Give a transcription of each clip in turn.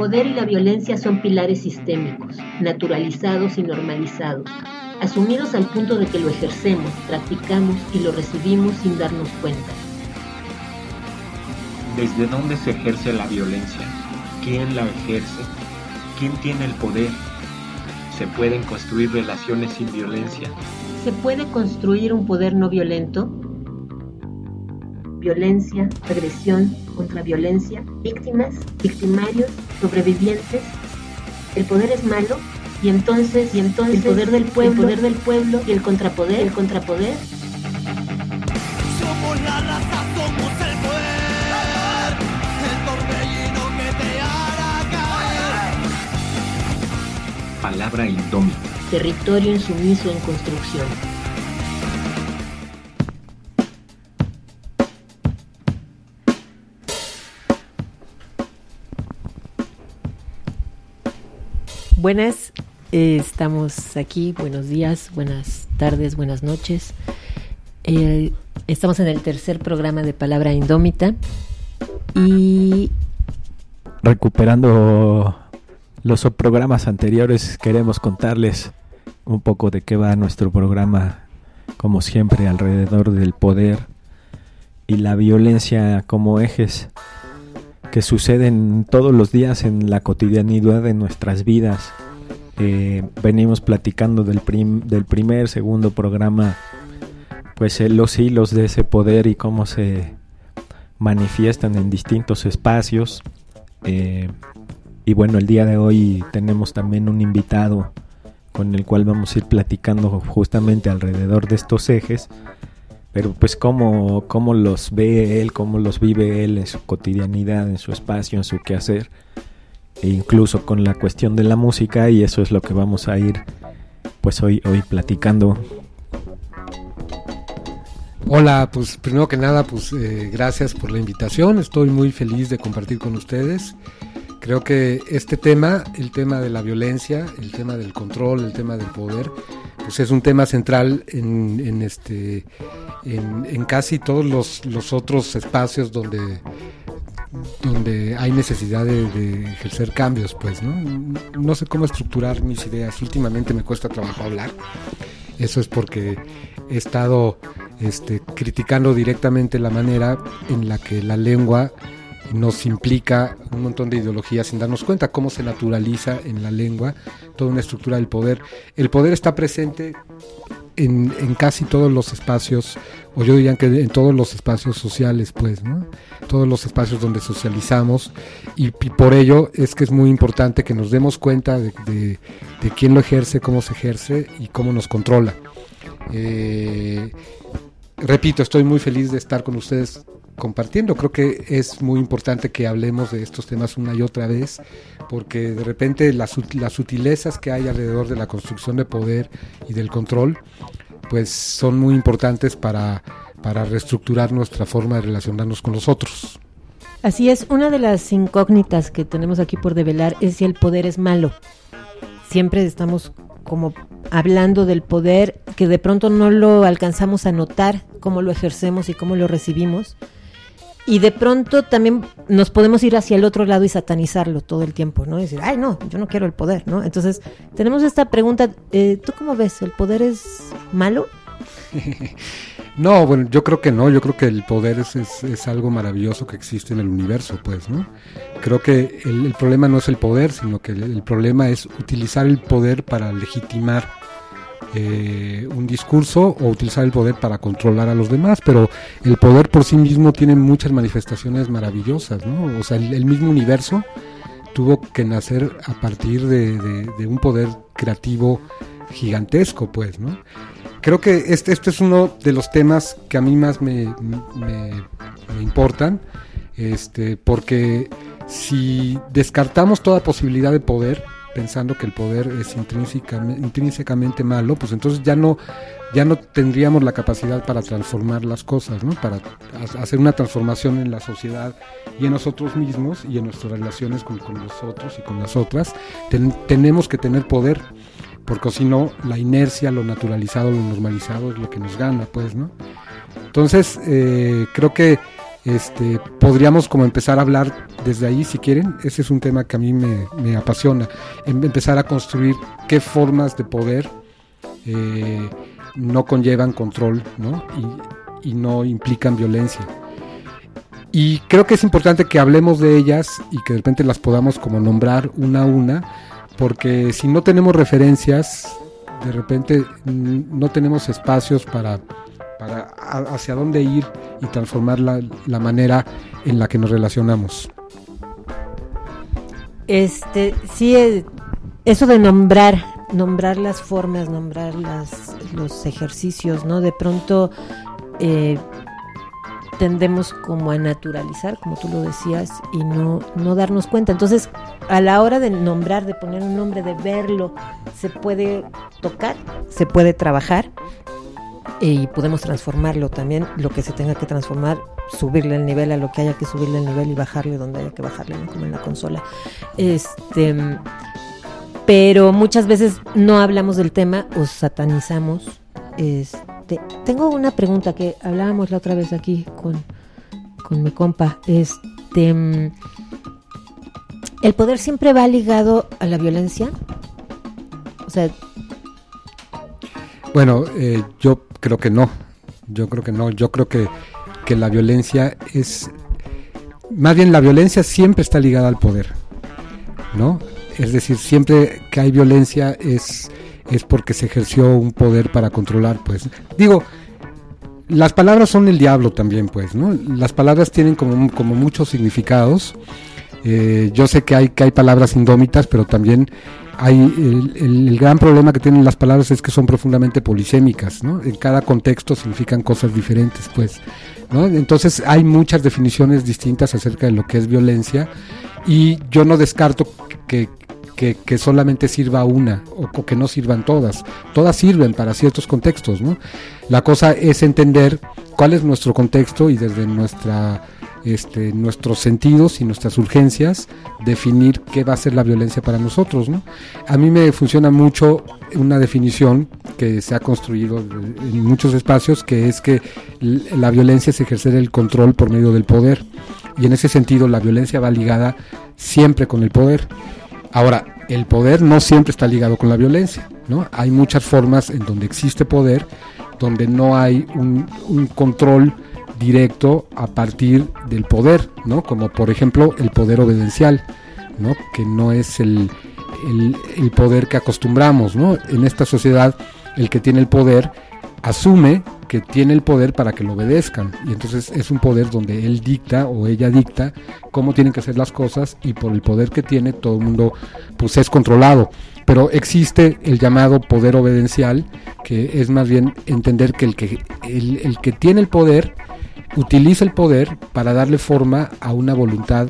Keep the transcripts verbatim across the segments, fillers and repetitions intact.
poder y la violencia son pilares sistémicos, naturalizados y normalizados, asumidos al punto de que lo ejercemos, practicamos y lo recibimos sin darnos cuenta. ¿Desde dónde se ejerce la violencia? ¿Quién la ejerce? ¿Quién tiene el poder? ¿Se pueden construir relaciones sin violencia? ¿Se puede construir un poder no violento? Violencia, agresión, contraviolencia, víctimas, victimarios, sobrevivientes. ¿El poder es malo? Y entonces, y entonces, el poder del pueblo, el poder del pueblo y el contrapoder, el contrapoder. Somos la raza, somos el poder, el torbellino que te hará caer. Palabra indómita. Territorio insumiso en construcción. Buenas, eh, estamos aquí, buenos días, buenas tardes, buenas noches. Eh, estamos en el tercer programa de Palabra Indómita y... Recuperando los programas anteriores, queremos contarles un poco de qué va nuestro programa, como siempre, alrededor del poder y la violencia como ejes que suceden todos los días en la cotidianidad de nuestras vidas. Eh, venimos platicando del, prim, del primer, segundo programa, pues eh, los hilos de ese poder y cómo se manifiestan en distintos espacios. Eh, y bueno, el día de hoy tenemos también un invitado con el cual vamos a ir platicando justamente alrededor de estos ejes. Pero pues cómo, cómo los ve él, cómo los vive él en su cotidianidad, en su espacio, en su quehacer, e incluso con la cuestión de la música, y eso es lo que vamos a ir pues hoy, hoy platicando. Hola, pues primero que nada, pues eh, gracias por la invitación, estoy muy feliz de compartir con ustedes. Creo que este tema, el tema de la violencia, el tema del control, el tema del poder, pues es un tema central en, en este en, en casi todos los, los otros espacios donde donde hay necesidad de, de ejercer cambios, pues, ¿no? No sé cómo estructurar mis ideas. Últimamente me cuesta trabajo hablar. Eso es porque he estado este, criticando directamente la manera en la que la lengua nos implica un montón de ideologías sin darnos cuenta, cómo se naturaliza en la lengua toda una estructura del poder. El poder está presente en, en casi todos los espacios, o yo diría que en todos los espacios sociales, pues, ¿no? Todos los espacios donde socializamos, y, y por ello es que es muy importante que nos demos cuenta de, de, de quién lo ejerce, cómo se ejerce y cómo nos controla. Eh, repito, estoy muy feliz de estar con ustedes compartiendo. Creo que es muy importante que hablemos de estos temas una y otra vez, porque de repente las, las sutilezas que hay alrededor de la construcción de poder y del control, pues son muy importantes para, para reestructurar nuestra forma de relacionarnos con los otros. Así es, una de las incógnitas que tenemos aquí por develar es si el poder es malo. Siempre estamos como hablando del poder, que de pronto no lo alcanzamos a notar, cómo lo ejercemos y cómo lo recibimos. Y de pronto también nos podemos ir hacia el otro lado y satanizarlo todo el tiempo, ¿no? Y decir, ay, no, yo no quiero el poder, ¿no? Entonces, tenemos esta pregunta, eh, ¿tú cómo ves? ¿El poder es malo? No, bueno, yo creo que no, yo creo que el poder es, es, es algo maravilloso que existe en el universo, pues, ¿no? Creo que el, el problema no es el poder, sino que el, el problema es utilizar el poder para legitimar Eh, un discurso o utilizar el poder para controlar a los demás, pero el poder por sí mismo tiene muchas manifestaciones maravillosas, ¿no? O sea, el, el mismo universo tuvo que nacer a partir de, de, de un poder creativo gigantesco, pues, ¿no? Creo que este, este es uno de los temas que a mí más me, me, me importan, este, porque si descartamos toda posibilidad de poder, pensando que el poder es intrínsecamente, intrínsecamente malo, pues entonces ya no ya no tendríamos la capacidad para transformar las cosas, ¿no? Para hacer una transformación en la sociedad y en nosotros mismos y en nuestras relaciones con, con los otros y con las otras. Ten, tenemos que tener poder, porque si no, la inercia, lo naturalizado, lo normalizado es lo que nos gana, pues, ¿no? Entonces, eh, creo que este, podríamos como empezar a hablar desde ahí, si quieren. Ese es un tema que a mí me, me apasiona, em, empezar a construir qué formas de poder eh, no conllevan control, ¿no? Y, y no implican violencia. Y creo que es importante que hablemos de ellas y que de repente las podamos como nombrar una a una, porque si no tenemos referencias, de repente no tenemos espacios para, para hacia dónde ir y transformar la, la manera en la que nos relacionamos. Este, sí, eso de nombrar, nombrar las formas, nombrar las, los ejercicios, ¿no? De pronto eh, tendemos como a naturalizar, como tú lo decías, y no, no darnos cuenta. Entonces, a la hora de nombrar, de poner un nombre, de verlo, se puede tocar, se puede trabajar y podemos transformarlo también, lo que se tenga que transformar, subirle el nivel a lo que haya que subirle el nivel y bajarle donde haya que bajarle, ¿no? Como en la consola. Este, pero muchas veces no hablamos del tema o satanizamos. Este, tengo una pregunta que hablábamos la otra vez aquí con, con mi compa. Este, ¿el poder siempre va ligado a la violencia? O sea, bueno, eh, yo creo que no. Yo creo que no. Yo creo que, que la violencia es, más bien la violencia siempre está ligada al poder, ¿no? Es decir, siempre que hay violencia es es porque se ejerció un poder para controlar, pues. Digo, las palabras son el diablo también, pues, ¿no? Las palabras tienen como, como muchos significados. Eh, yo sé que hay, que hay palabras indómitas, pero también hay el, el, el gran problema que tienen las palabras es que son profundamente polisémicas, ¿no? En cada contexto significan cosas diferentes, pues, ¿no? Entonces hay muchas definiciones distintas acerca de lo que es violencia, y yo no descarto que Que, que solamente sirva una o, o que no sirvan todas. Todas sirven para ciertos contextos, ¿no? La cosa es entender cuál es nuestro contexto y desde nuestra, este, nuestros sentidos y nuestras urgencias definir qué va a ser la violencia para nosotros, ¿no? A mí me funciona mucho una definición que se ha construido en muchos espacios, que es que la violencia es ejercer el control por medio del poder, y en ese sentido la violencia va ligada siempre con el poder. Ahora, el poder no siempre está ligado con la violencia, ¿no? Hay muchas formas en donde existe poder, donde no hay un, un control directo a partir del poder, ¿no? Como por ejemplo el poder obedencial, ¿no? Que no es el, el, el poder que acostumbramos, ¿no? En esta sociedad, el que tiene el poder asume que tiene el poder para que lo obedezcan, y entonces es un poder donde él dicta o ella dicta cómo tienen que hacer las cosas, y por el poder que tiene todo el mundo pues es controlado. Pero existe el llamado poder obedencial, que es más bien entender que el que el, el que tiene el poder utiliza el poder para darle forma a una voluntad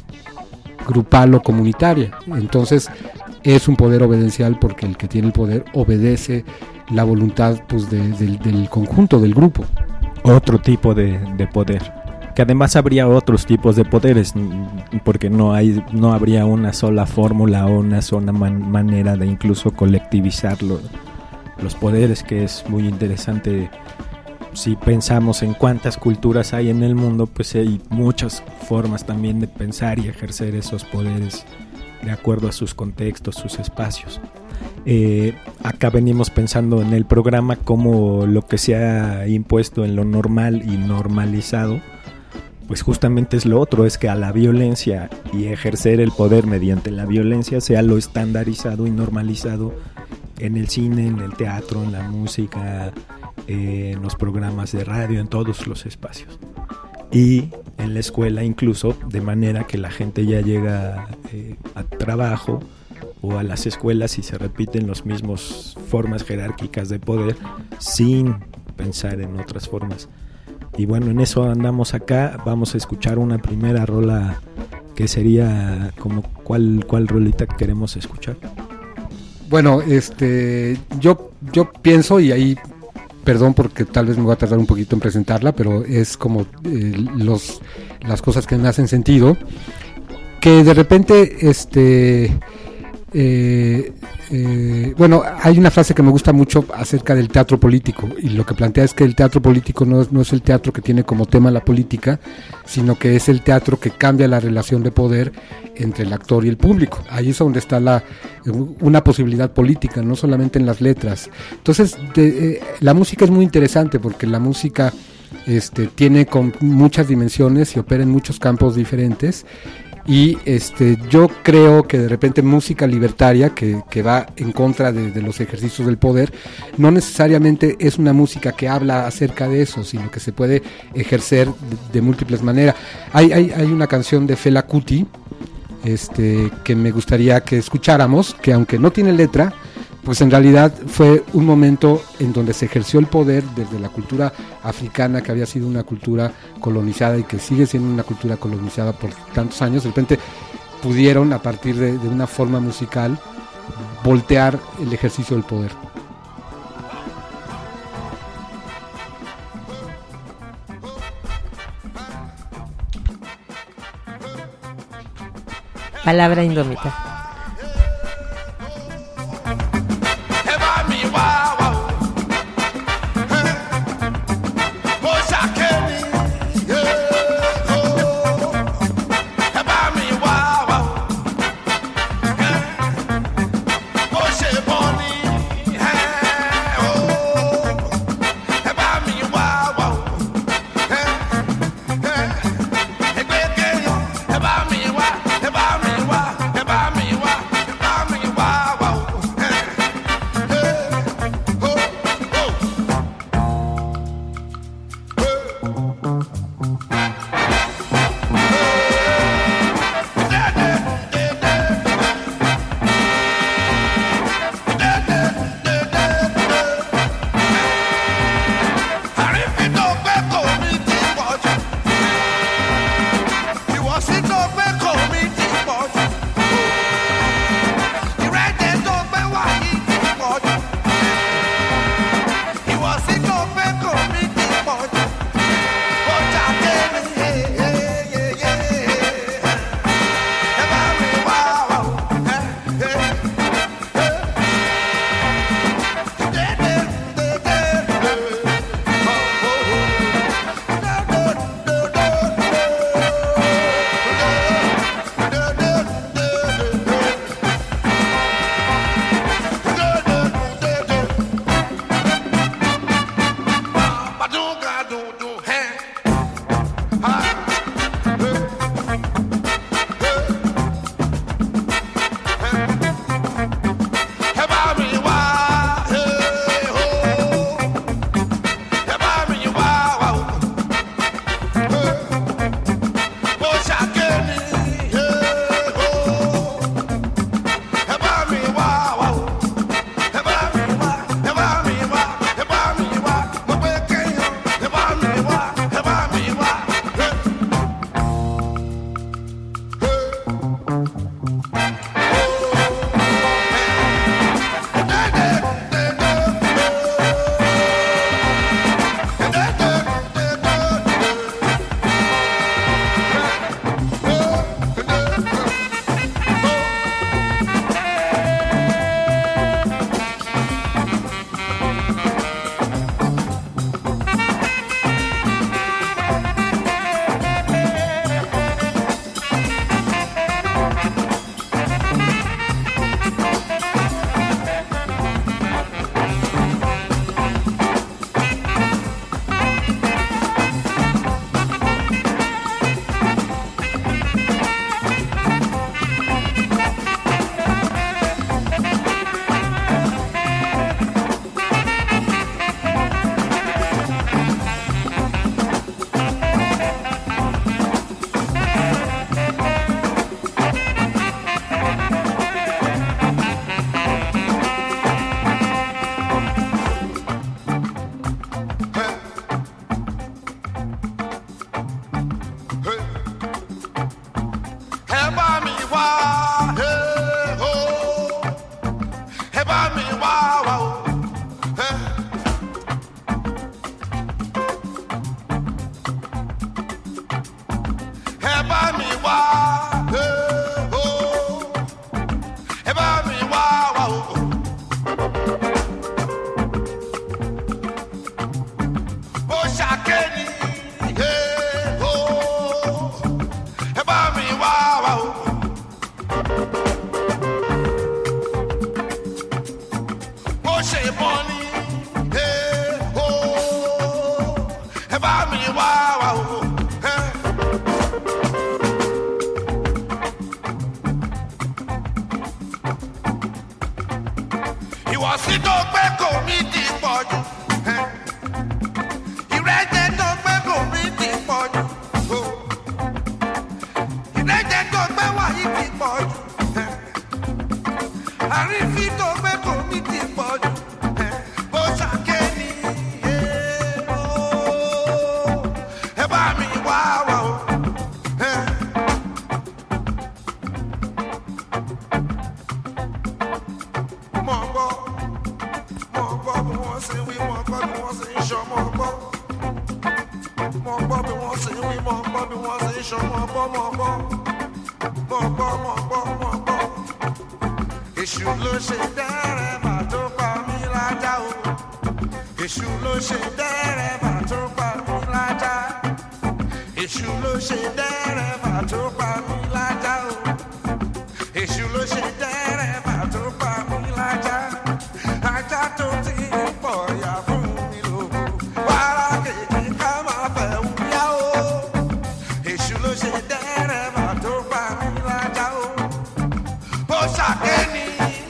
grupal o comunitaria. Entonces es un poder obedencial porque el que tiene el poder obedece la voluntad, pues, de, de, del conjunto, del grupo. Otro tipo de, de poder, que además habría otros tipos de poderes, porque no hay, no habría una sola fórmula o una sola man, manera de incluso colectivizar lo, los poderes, que es muy interesante. Si pensamos en cuántas culturas hay en el mundo, pues hay muchas formas también de pensar y ejercer esos poderes de acuerdo a sus contextos, sus espacios. Eh, acá venimos pensando en el programa como lo que se ha impuesto en lo normal y normalizado, pues justamente es lo otro, es que a la violencia y ejercer el poder mediante la violencia sea lo estandarizado y normalizado en el cine, en el teatro, en la música, eh, en los programas de radio, en todos los espacios. Y en la escuela incluso, de manera que la gente ya llega eh, a trabajo o a las escuelas y se repiten las mismas formas jerárquicas de poder sin pensar en otras formas. Y bueno, en eso andamos acá. Vamos a escuchar una primera rola que sería como cuál, cuál rolita queremos escuchar. Bueno, este, yo, yo pienso, y ahí, perdón porque tal vez me voy a tardar un poquito en presentarla, pero es como eh, los, las cosas que me hacen sentido, que de repente, este, eh, eh, bueno, hay una frase que me gusta mucho acerca del teatro político, y lo que plantea es que el teatro político no es, no es el teatro que tiene como tema la política, sino que es el teatro que cambia la relación de poder entre el actor y el público. Ahí es donde está la, una posibilidad política, no solamente en las letras. Entonces, de, eh, la música es muy interesante porque la música este, tiene con muchas dimensiones y opera en muchos campos diferentes. Y este yo creo que de repente música libertaria que, que va en contra de, de los ejercicios del poder no necesariamente es una música que habla acerca de eso, sino que se puede ejercer de, de múltiples maneras. Hay, hay, hay una canción de Fela Kuti este, que me gustaría que escucháramos, que aunque no tiene letra, pues en realidad fue un momento en donde se ejerció el poder desde la cultura africana, que había sido una cultura colonizada y que sigue siendo una cultura colonizada por tantos años. De repente pudieron, a partir de, de una forma musical, voltear el ejercicio del poder. Palabra indómita. About me, ṣe wí mọ̀ gbọ́ bí wọ́n ṣe ṣọmọ bọ́ mọ̀ gbọ́ mọ̀ gbọ́ mọ̀ gbọ́ mọ̀ gbọ́. Èṣù ló ṣe dẹ́rẹ́bà tó pa mí lájà o. Èṣù ló ṣe dẹ́rẹ́bà tó pa mí lájà. Èṣù ló ṣe dẹ́rẹ́bà tó pa mí lájà o. Èṣù ló ṣe dẹ́rẹ́bà tó pa mí lájà. Ajá tó ti ń pọ̀ yà fún mi lóko. Wàrà kejì ká máa fẹ́ wúyá o. Èṣù ló ṣe dẹ́rẹ́bà tó pa mí lájà o. Ó ṣàkéni.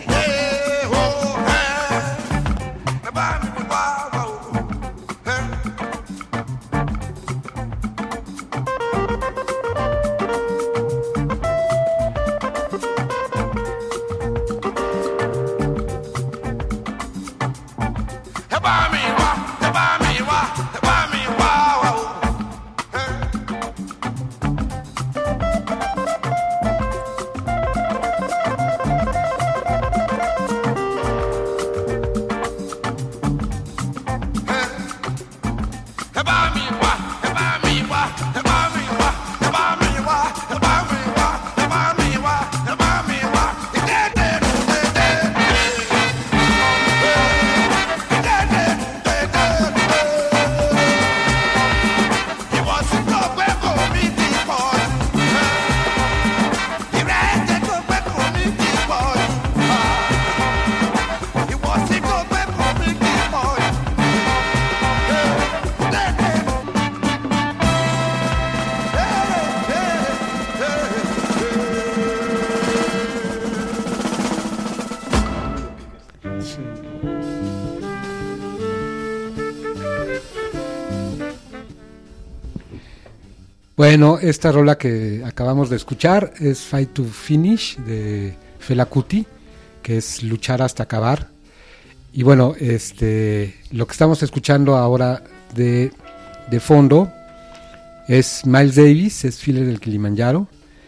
Bueno, esta rola que acabamos de escuchar es Fight to Finish de Fela Kuti, que es luchar hasta acabar. Y bueno, este, lo que estamos escuchando ahora de, de fondo es Miles Davis, es Thriller del Kilimanjaro.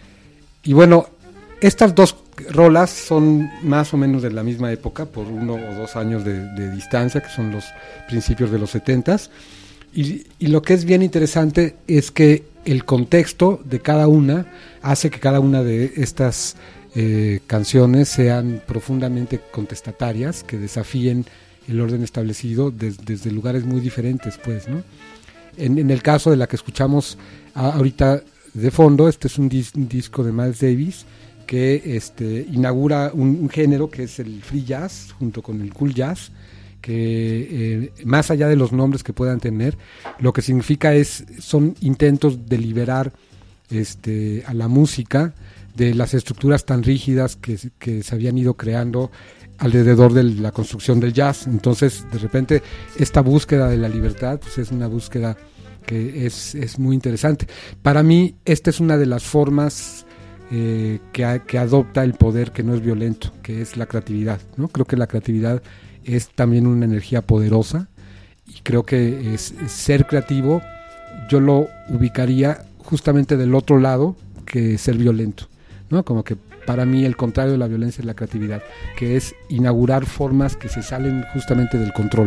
Y bueno, estas dos rolas son más o menos de la misma época, por uno o dos años de, de distancia, que son los principios de los setentas. Y, y lo que es bien interesante es que el contexto de cada una hace que cada una de estas eh, canciones sean profundamente contestatarias, que desafíen el orden establecido des, desde lugares muy diferentes, pues, ¿no? En, en el caso de la que escuchamos a, ahorita de fondo, este es un, dis, un disco de Miles Davis que este, inaugura un, un género que es el free jazz junto con el cool jazz, que eh, más allá de los nombres que puedan tener, lo que significa es, son intentos de liberar este, a la música de las estructuras tan rígidas que, que se habían ido creando alrededor de la construcción del jazz. Entonces, de repente, esta búsqueda de la libertad pues es una búsqueda que es, es muy interesante. Para mí, esta es una de las formas eh, que, que adopta el poder que no es violento, que es la creatividad, ¿no? Creo que la creatividad es también una energía poderosa y creo que es, es ser creativo yo lo ubicaría justamente del otro lado que ser violento, ¿no? Como que para mí el contrario de la violencia es la creatividad, que es inaugurar formas que se salen justamente del control.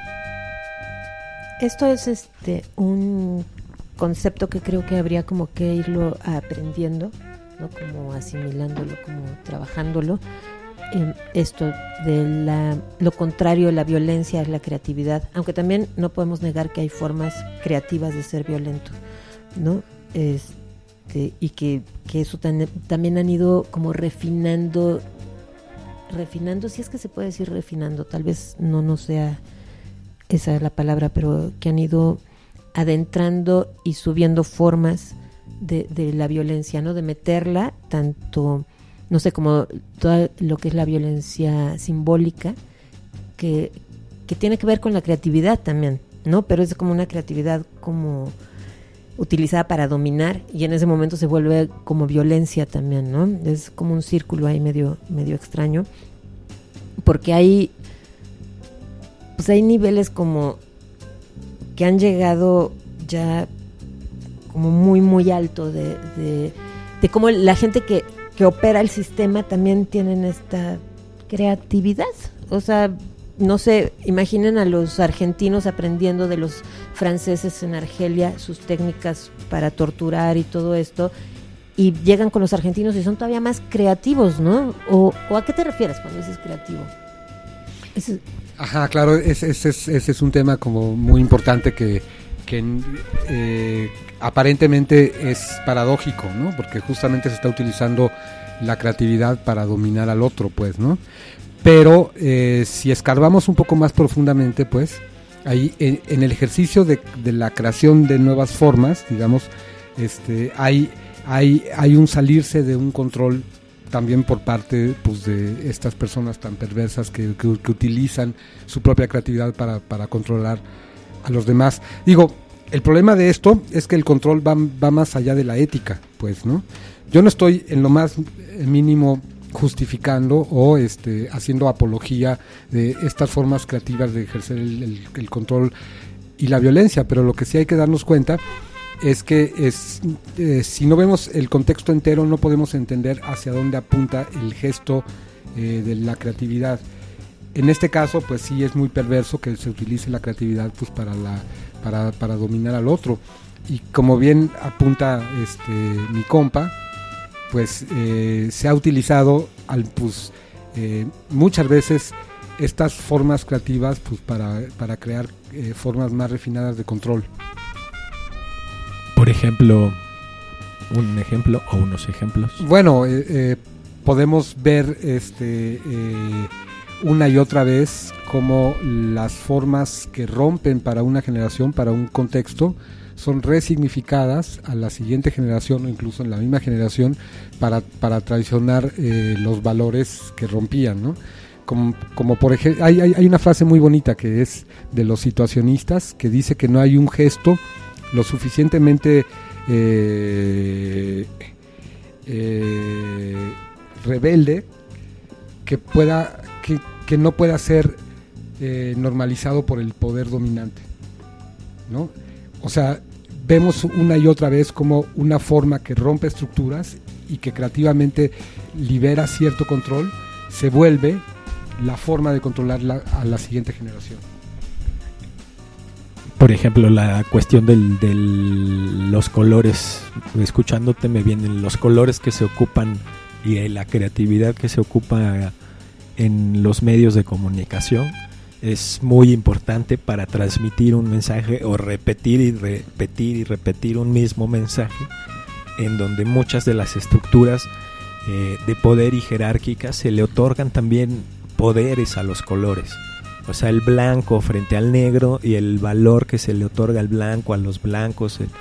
Esto es este un concepto que creo que habría como que irlo aprendiendo, ¿no? Como asimilándolo, como trabajándolo. Esto de la, lo contrario de la violencia es la creatividad, aunque también no podemos negar que hay formas creativas de ser violento, ¿no? Este, y que, que eso tan, también han ido como refinando, refinando, si es que se puede decir refinando, tal vez no, no sea esa la palabra, pero que han ido adentrando y subiendo formas de, de la violencia, ¿no? De meterla tanto, no sé, como todo lo que es la violencia simbólica, que, que tiene que ver con la creatividad también, ¿no? Pero es como una creatividad como utilizada para dominar y en ese momento se vuelve como violencia también, ¿no? Es como un círculo ahí medio, medio extraño, porque hay, pues hay niveles como que han llegado ya como muy, muy alto de, de, de cómo la gente que que opera el sistema también tienen esta creatividad, o sea, no sé, imaginen a los argentinos aprendiendo de los franceses en Argelia sus técnicas para torturar y todo esto, y llegan con los argentinos y son todavía más creativos, ¿no? ¿O, o a qué te refieres cuando dices creativo? Ese... Ajá, claro, ese, ese, es, ese es un tema como muy importante que, que eh, aparentemente es paradójico, ¿no? Porque justamente se está utilizando la creatividad para dominar al otro, pues, ¿no? Pero eh, si escarbamos un poco más profundamente, pues, ahí en, en el ejercicio de, de la creación de nuevas formas, digamos, este, hay, hay, hay un salirse de un control también por parte, pues, de estas personas tan perversas que, que, que utilizan su propia creatividad para, para controlar a los demás. Digo, el problema de esto es que el control va, va más allá de la ética, pues, ¿no? Yo no estoy en lo más mínimo justificando o este haciendo apología de estas formas creativas de ejercer el, el, el control y la violencia, pero lo que sí hay que darnos cuenta es que es, eh, si no vemos el contexto entero no podemos entender hacia dónde apunta el gesto eh, de la creatividad. En este caso, pues sí es muy perverso que se utilice la creatividad pues para la para, para dominar al otro, y como bien apunta este mi compa, pues eh, se ha utilizado al, pues, eh, muchas veces estas formas creativas pues para, para crear eh, formas más refinadas de control. Por ejemplo, un ejemplo o unos ejemplos. Bueno, eh, eh, podemos ver este eh, una y otra vez cómo las formas que rompen para una generación, para un contexto, son resignificadas a la siguiente generación o incluso en la misma generación para, para traicionar eh, los valores que rompían, ¿no? Como, como por ejemplo, hay, hay, hay una frase muy bonita que es de los situacionistas que dice que no hay un gesto lo suficientemente eh, eh, rebelde que pueda que, que no pueda ser eh, normalizado por el poder dominante, ¿no? O sea, vemos una y otra vez como una forma que rompe estructuras y que creativamente libera cierto control, se vuelve la forma de controlar la, a la siguiente generación. Por ejemplo, la cuestión del, del los colores, escuchándote me vienen los colores que se ocupan y la creatividad que se ocupa en los medios de comunicación. Es muy importante para transmitir un mensaje o repetir y repetir y repetir un mismo mensaje, en donde muchas de las estructuras eh, de poder y jerárquicas se le otorgan también poderes a los colores. O sea, el blanco frente al negro y el valor que se le otorga al blanco, a los blancos, eh,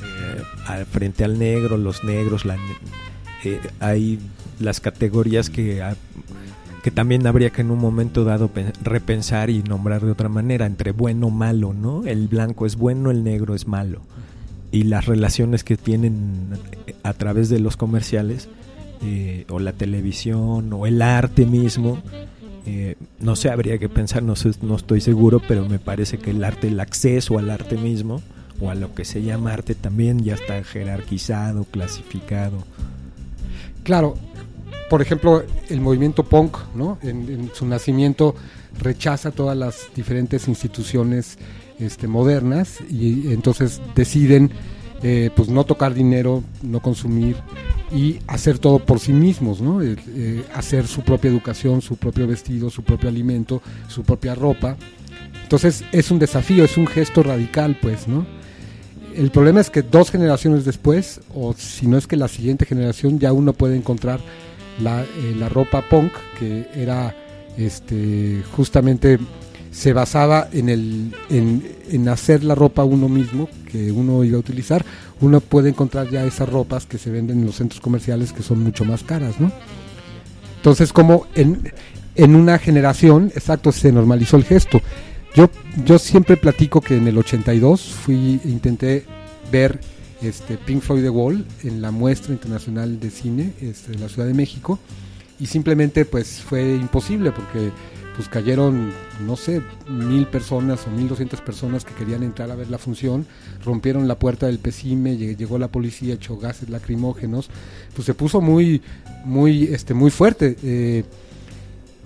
eh, frente al negro, los negros, la, eh, hay las categorías que... A, que también habría que en un momento dado repensar y nombrar de otra manera, entre bueno o malo, ¿no? El blanco es bueno, el negro es malo. Y las relaciones que tienen a través de los comerciales, eh, o la televisión, o el arte mismo, eh, no sé, habría que pensar, no sé, no estoy seguro, pero me parece que el arte, el acceso al arte mismo, o a lo que se llama arte, también ya está jerarquizado, clasificado. Claro. Por ejemplo, el movimiento punk, ¿no? En, en su nacimiento rechaza todas las diferentes instituciones este, modernas y entonces deciden eh, pues no tocar dinero, no consumir y hacer todo por sí mismos, ¿no? Eh, eh, hacer su propia educación, su propio vestido, su propio alimento, su propia ropa. Entonces es un desafío, es un gesto radical, pues, ¿no? El problema es que dos generaciones después, o si no es que la siguiente generación, ya uno puede encontrar La, eh, la ropa punk, que era este justamente se basaba en el en, en hacer la ropa uno mismo que uno iba a utilizar. Uno puede encontrar ya esas ropas que se venden en los centros comerciales que son mucho más caras, ¿no? Entonces, como en, en una generación, exacto, se normalizó el gesto. Yo yo siempre platico que en el ochenta y dos fui intenté ver Este, Pink Floyd The Wall en la muestra internacional de cine este, de la Ciudad de México, y simplemente pues fue imposible porque pues cayeron, no sé, mil personas o mil doscientas personas que querían entrar a ver la función, rompieron la puerta del Pecime, llegó la policía, echó gases lacrimógenos, pues se puso muy muy este muy fuerte. Eh,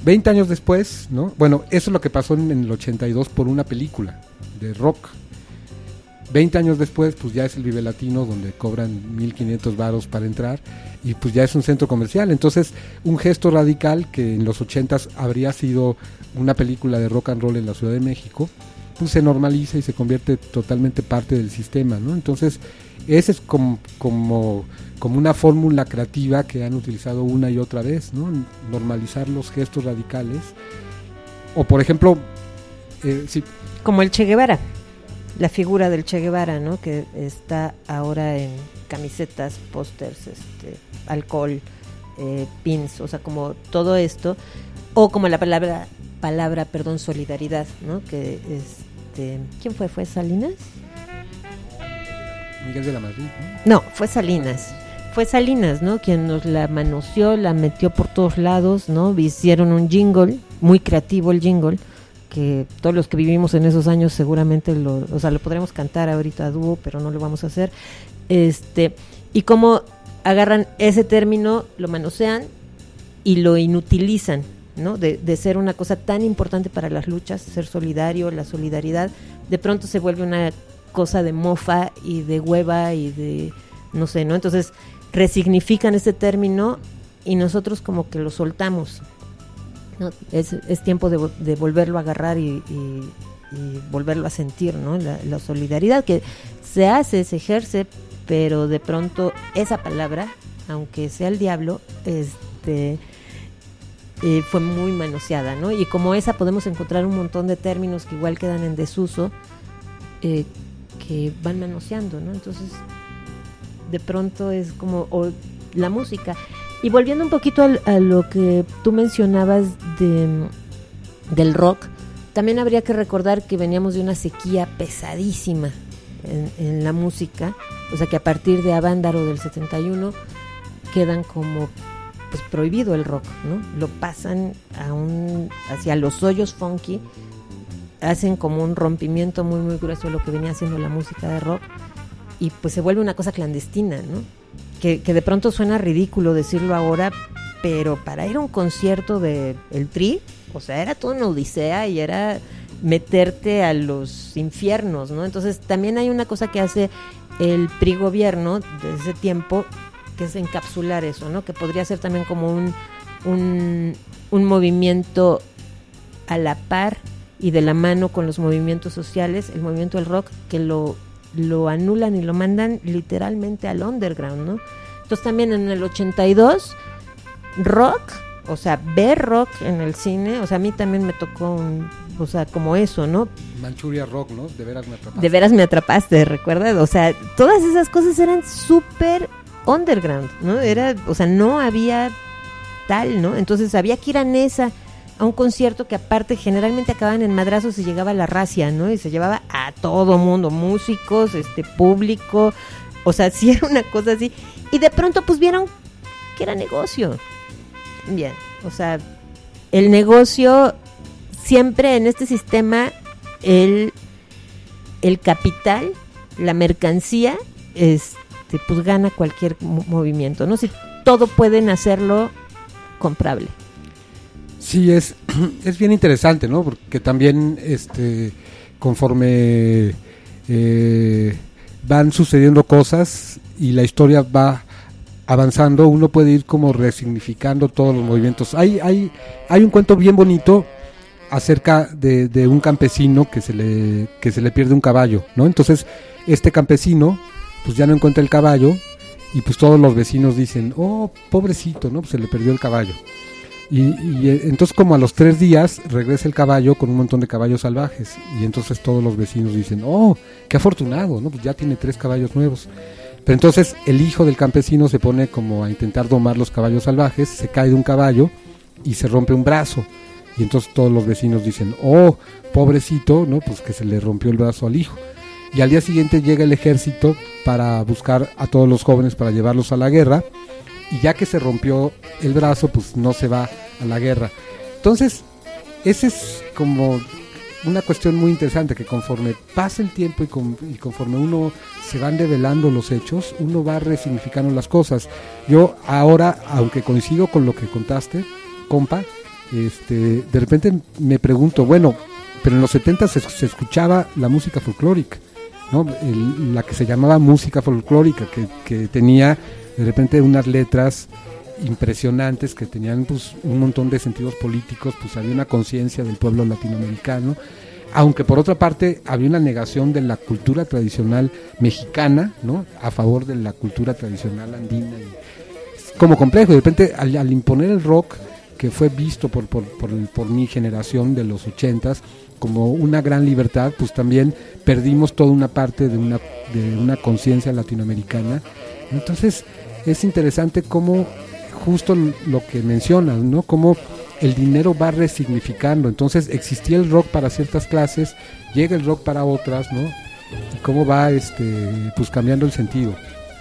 veinte años después, ¿no? Bueno, eso es lo que pasó en, en el ochenta y dos por una película de rock. veinte años después, pues ya es el Vive Latino, donde cobran mil quinientos varos para entrar, y pues ya es un centro comercial. Entonces, un gesto radical que en los ochentas habría sido una película de rock and roll en la Ciudad de México, pues se normaliza y se convierte totalmente parte del sistema, ¿no? Entonces, esa es como, como, como una fórmula creativa que han utilizado una y otra vez, ¿no? Normalizar los gestos radicales. O, por ejemplo, eh, sí. Como el Che Guevara, la figura del Che Guevara, ¿no? Que está ahora en camisetas, pósters, este, alcohol, eh, pins, o sea, como todo esto. O como la palabra, palabra, perdón, solidaridad, ¿no? Que este, ¿quién fue? ¿Fue Salinas? Miguel de la Madrid, ¿no? No, fue Salinas. Fue Salinas, ¿no? Quien nos la manoseó, la metió por todos lados, ¿no? Hicieron un jingle, muy creativo el jingle, que todos los que vivimos en esos años seguramente lo, o sea, lo podremos cantar ahorita a dúo, pero no lo vamos a hacer. Este, y cómo agarran ese término, lo manosean y lo inutilizan, ¿no? De, de ser una cosa tan importante para las luchas, ser solidario, la solidaridad, de pronto se vuelve una cosa de mofa y de hueva y de, no sé, ¿no? Entonces resignifican este término y nosotros como que lo soltamos, ¿no? Es, es tiempo de, de volverlo a agarrar y, y, y volverlo a sentir, ¿no? La, la solidaridad que se hace, se ejerce, pero de pronto esa palabra, aunque sea el diablo, este eh, fue muy manoseada, ¿no? Y como esa podemos encontrar un montón de términos que igual quedan en desuso, eh, que van manoseando, ¿no? Entonces, de pronto es como o la música. Y volviendo un poquito a, a lo que tú mencionabas de, del rock, también habría que recordar que veníamos de una sequía pesadísima en, en la música, o sea que a partir de Avándaro del setenta y uno quedan como pues prohibido el rock, ¿no? Lo pasan a un hacia los hoyos funky, hacen como un rompimiento muy muy grueso de lo que venía haciendo la música de rock y pues se vuelve una cosa clandestina, ¿no? Que, que de pronto suena ridículo decirlo ahora, pero para ir a un concierto de el Tri, o sea, era toda una odisea y era meterte a los infiernos, ¿no? Entonces también hay una cosa que hace el P R I gobierno de ese tiempo, que es encapsular eso, ¿no? Que podría ser también como un, un, un movimiento a la par y de la mano con los movimientos sociales, el movimiento del rock, que lo, lo anulan y lo mandan literalmente al underground, ¿no? Entonces también en el ochenta y dos, rock, o sea, ver rock en el cine, o sea, a mí también me tocó, un, o sea, como eso, ¿no? Manchuria Rock, ¿no? De veras me atrapaste. De veras me atrapaste, ¿recuerdas? O sea, todas esas cosas eran súper underground, ¿no? Era, o sea, no había tal, ¿no? Entonces había que ir a Nesa a un concierto que aparte generalmente acababan en madrazos y llegaba la racia, ¿no? Y se llevaba a todo mundo, músicos, este público, o sea, sí era una cosa así. Y de pronto pues vieron que era negocio. Bien, o sea, el negocio siempre en este sistema, el, el capital, la mercancía, este, pues gana cualquier movimiento, ¿no? Si todo pueden hacerlo comprable. Sí, es, es bien interesante, ¿no? Porque también este conforme eh, van sucediendo cosas y la historia va avanzando, uno puede ir como resignificando todos los movimientos. Hay, hay, hay un cuento bien bonito acerca de, de un campesino que se le, que se le pierde un caballo, ¿no? Entonces, este campesino, pues ya no encuentra el caballo, y pues todos los vecinos dicen, oh, pobrecito, ¿no? Pues se le perdió el caballo. Y, y entonces como a los tres días regresa el caballo con un montón de caballos salvajes, y entonces todos los vecinos dicen, oh, qué afortunado, ¿no? Pues ya tiene tres caballos nuevos. Pero entonces el hijo del campesino se pone como a intentar domar los caballos salvajes, se cae de un caballo y se rompe un brazo, y entonces todos los vecinos dicen, oh, pobrecito, ¿no? Pues que se le rompió el brazo al hijo. Y al día siguiente llega el ejército para buscar a todos los jóvenes para llevarlos a la guerra, y ya que se rompió el brazo, pues no se va a la guerra. Entonces, esa es como una cuestión muy interesante, que conforme pasa el tiempo y, con, y conforme uno se van develando los hechos, uno va resignificando las cosas. Yo ahora, aunque coincido con lo que contaste, compa, este, de repente me pregunto, bueno, pero en los setenta se, se escuchaba la música folclórica, ¿no? El, la que se llamaba música folclórica, que, que tenía de repente unas letras impresionantes, que tenían pues un montón de sentidos políticos, pues había una conciencia del pueblo latinoamericano, aunque por otra parte había una negación de la cultura tradicional mexicana, ¿no? A favor de la cultura tradicional andina. Y es como complejo, de repente al, al imponer el rock, que fue visto por, por, por, por mi generación de los ochentas como una gran libertad, pues también perdimos toda una parte de una, de una conciencia latinoamericana. Entonces es interesante cómo justo lo que mencionas, ¿no? Cómo el dinero va resignificando. Entonces existía el rock para ciertas clases, llega el rock para otras, ¿no? Y cómo va este pues cambiando el sentido.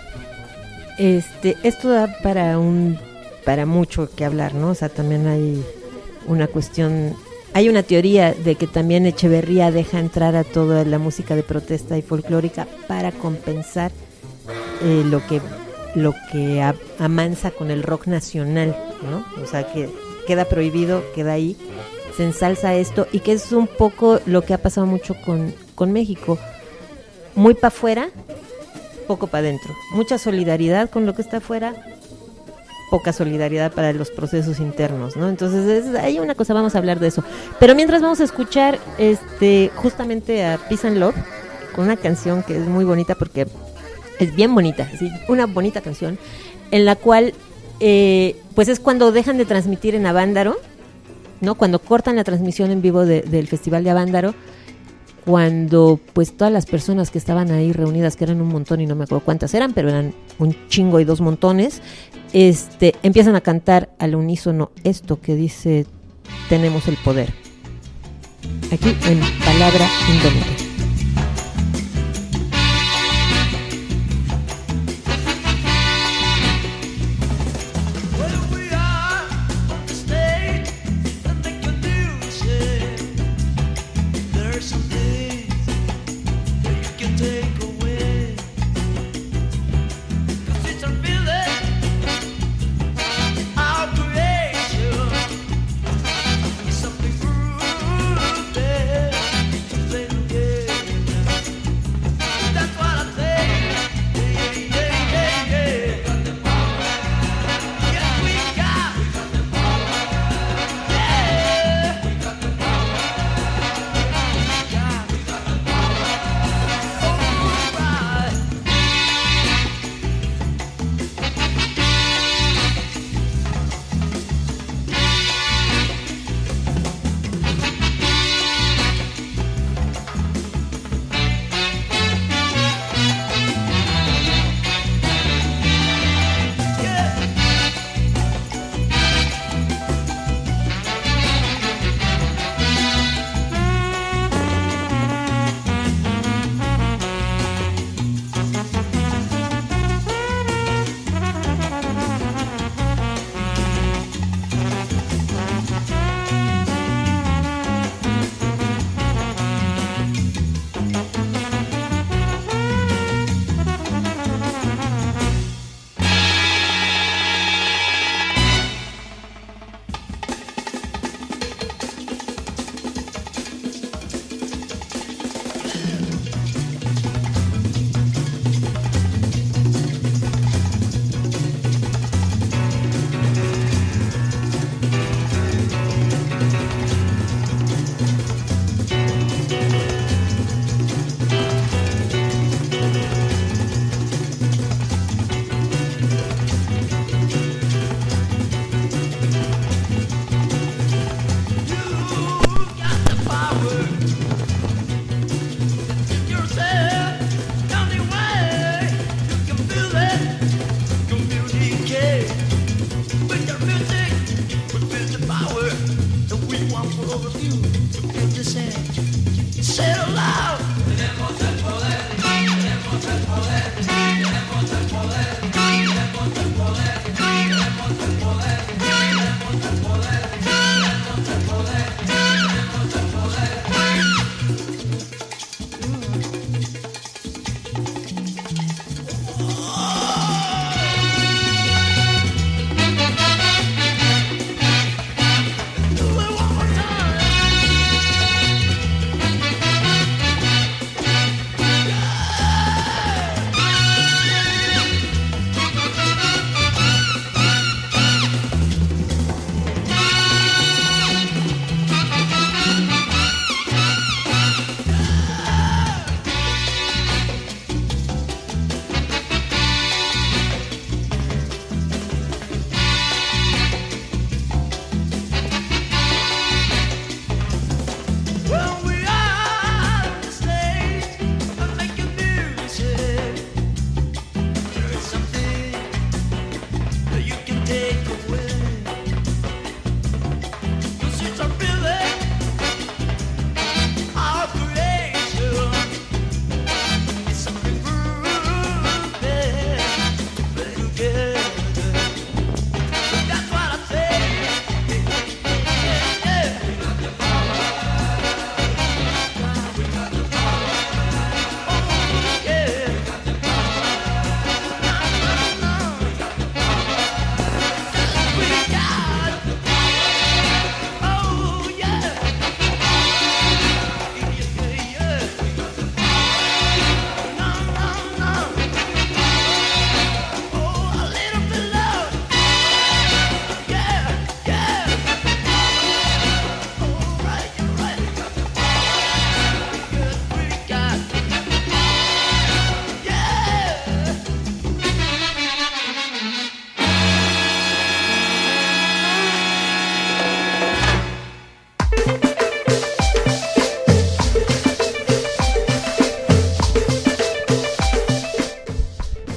Este, esto da para un para mucho que hablar, ¿no? O sea, también hay una cuestión, hay una teoría de que también Echeverría deja entrar a toda la música de protesta y folclórica para compensar eh, lo que lo que a, amansa con el rock nacional, ¿no? O sea, que queda prohibido, queda ahí, se ensalza esto, y que es un poco lo que ha pasado mucho con, con México, muy para afuera, poco para adentro, mucha solidaridad con lo que está afuera, poca solidaridad para los procesos internos, ¿no? Entonces es, hay una cosa, vamos a hablar de eso, pero mientras vamos a escuchar este justamente a Peace and Love con una canción que es muy bonita, porque es bien bonita, ¿sí? Una bonita canción en la cual eh, pues es cuando dejan de transmitir en Avándaro, ¿no? Cuando cortan la transmisión en vivo de, del Festival de Avándaro, cuando pues todas las personas que estaban ahí reunidas, que eran un montón y no me acuerdo cuántas eran, pero eran un chingo y dos montones, este, empiezan a cantar al unísono esto que dice tenemos el poder, aquí en Palabra Indómita.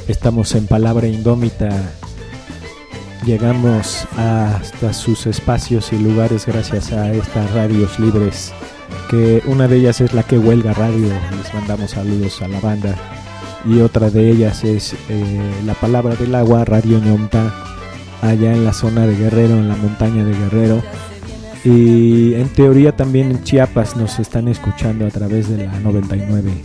Estamos en Palabra Indómita. Llegamos hasta sus espacios y lugares gracias a estas radios libres, que una de ellas es la Que Huelga Radio, les mandamos saludos a la banda, y otra de ellas es eh, La Palabra del Agua, Radio Ñomta, allá en la zona de Guerrero, en la montaña de Guerrero, y en teoría también en Chiapas nos están escuchando a través de la noventa y nueve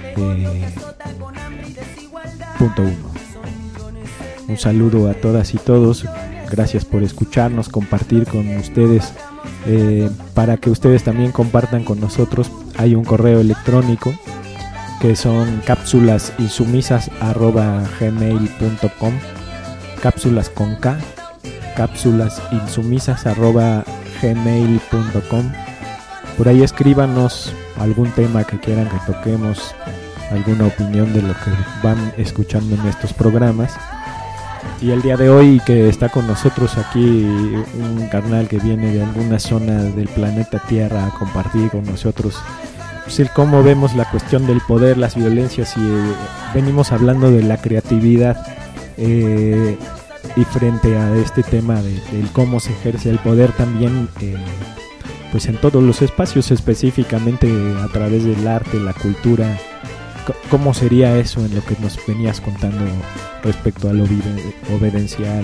punto uno. Un saludo a todas y todos, gracias por escucharnos, compartir con ustedes, eh, para que ustedes también compartan con nosotros. Hay un correo electrónico que son cápsulas insumisas arroba gmail punto com, cápsulas con K, cápsulas insumisas arroba gmail punto com. Por ahí escríbanos algún tema que quieran que toquemos, alguna opinión de lo que van escuchando en estos programas. Y el día de hoy que está con nosotros aquí un carnal que viene de alguna zona del planeta Tierra a compartir con nosotros, pues el cómo vemos la cuestión del poder, las violencias, y eh, venimos hablando de la creatividad, eh, y frente a este tema de, de cómo se ejerce el poder también, eh, pues en todos los espacios, específicamente a través del arte, la cultura. ¿Cómo sería eso en lo que nos venías contando respecto a lo obedencial?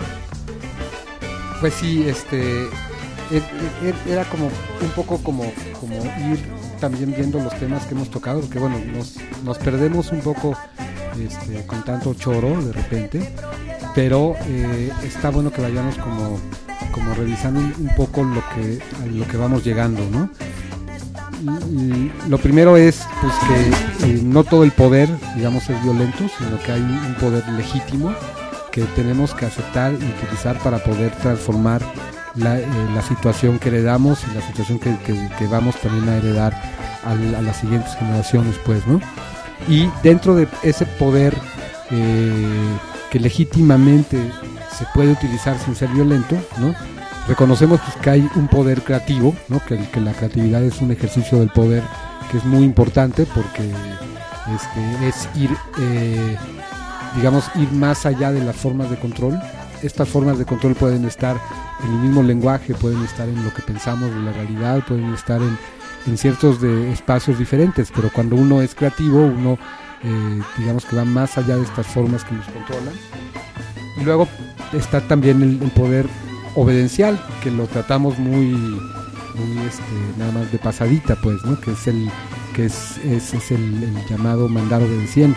Pues sí, este era como un poco como, como ir también viendo los temas que hemos tocado, porque bueno, nos, nos perdemos un poco este, con tanto choro de repente, pero eh, está bueno que vayamos como, como revisando un, un poco lo que, a lo que vamos llegando, ¿no? Y lo primero es pues que eh, no todo el poder, digamos, es violento, sino que hay un poder legítimo que tenemos que aceptar y utilizar para poder transformar la, eh, la situación que heredamos y la situación que, que, que vamos también a heredar a, a las siguientes generaciones, pues, ¿no? Y dentro de ese poder eh, que legítimamente se puede utilizar sin ser violento, ¿no? Reconocemos pues, que hay un poder creativo, ¿no? que, que la creatividad es un ejercicio del poder que es muy importante porque este, es ir, eh, digamos, ir más allá de las formas de control. Estas formas de control pueden estar en el mismo lenguaje, pueden estar en lo que pensamos de la realidad, pueden estar en, en ciertos de espacios diferentes, pero cuando uno es creativo, uno, eh, digamos que va más allá de estas formas que nos controlan. Y luego está también el, el poder obedencial, que lo tratamos muy, muy este, nada más de pasadita, pues, ¿no? Que es el, que es, es, es el, el llamado mandar obedeciendo.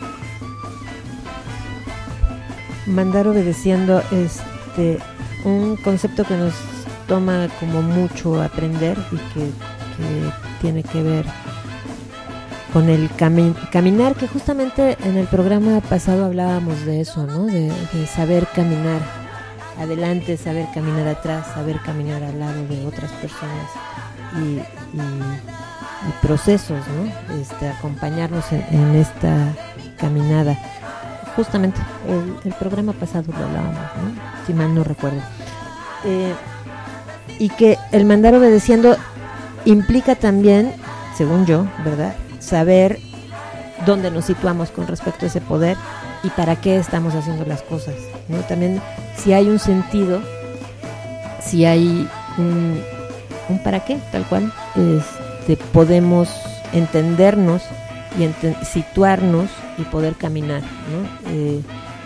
Mandar obedeciendo, este, un concepto que nos toma como mucho aprender y que, que tiene que ver con el cami- caminar, que justamente en el programa pasado hablábamos de eso, ¿no? De, de saber caminar adelante, saber caminar atrás, saber caminar al lado de otras personas y, y, y procesos, ¿no? Este, acompañarnos en, en esta caminada. Justamente el, el programa pasado lo hablábamos, ¿no? Si mal no recuerdo. Eh, y que el mandar obedeciendo implica también, según yo, ¿verdad?, saber dónde nos situamos con respecto a ese poder y para qué estamos haciendo las cosas, ¿no? También si hay un sentido, si hay un, un para qué, tal cual, este, podemos entendernos y ent- situarnos y poder caminar, ¿no? Eh,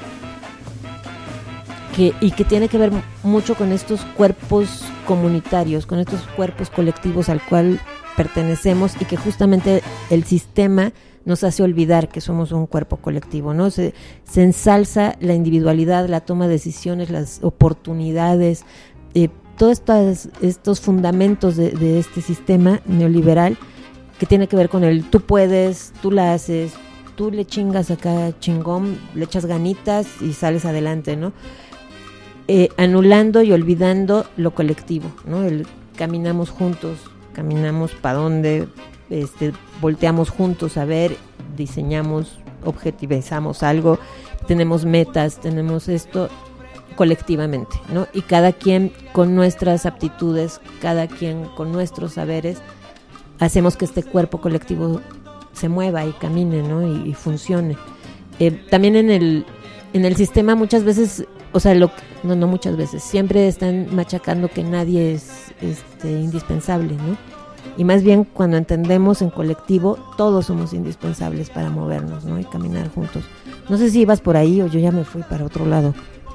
que, y que tiene que ver mucho con estos cuerpos comunitarios, con estos cuerpos colectivos al cual pertenecemos y que justamente el sistema nos hace olvidar que somos un cuerpo colectivo, ¿no? Se, se ensalza la individualidad, la toma de decisiones, las oportunidades, eh, todos estos, estos fundamentos de, de este sistema neoliberal que tiene que ver con el tú puedes, tú la haces, tú le chingas acá chingón, le echas ganitas y sales adelante, ¿no? Eh, anulando y olvidando lo colectivo, ¿no? El caminamos juntos, caminamos para dónde, este, volteamos juntos a ver, diseñamos, objetivizamos algo, tenemos metas, tenemos esto colectivamente, ¿no? Y cada quien con nuestras aptitudes, cada quien con nuestros saberes, hacemos que este cuerpo colectivo se mueva y camine, ¿no? Y, y funcione. Eh, también en el, en el sistema muchas veces, o sea, lo, no, no muchas veces, siempre están machacando que nadie es este, indispensable, ¿no? Y más bien cuando entendemos en colectivo, todos somos indispensables para movernos, ¿no? Y caminar juntos. No sé si ibas por ahí o yo ya me fui para otro lado.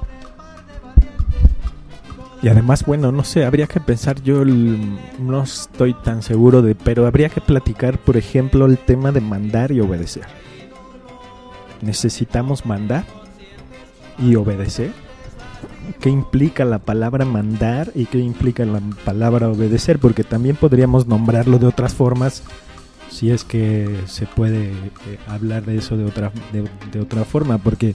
Y además, bueno, no sé, habría que pensar, yo el, no estoy tan seguro de, pero habría que platicar, por ejemplo, el tema de mandar y obedecer. ¿Necesitamos mandar y obedecer? ¿Qué implica la palabra mandar y qué implica la palabra obedecer? Porque también podríamos nombrarlo de otras formas, si es que se puede eh, hablar de eso de otra, de, de otra forma, porque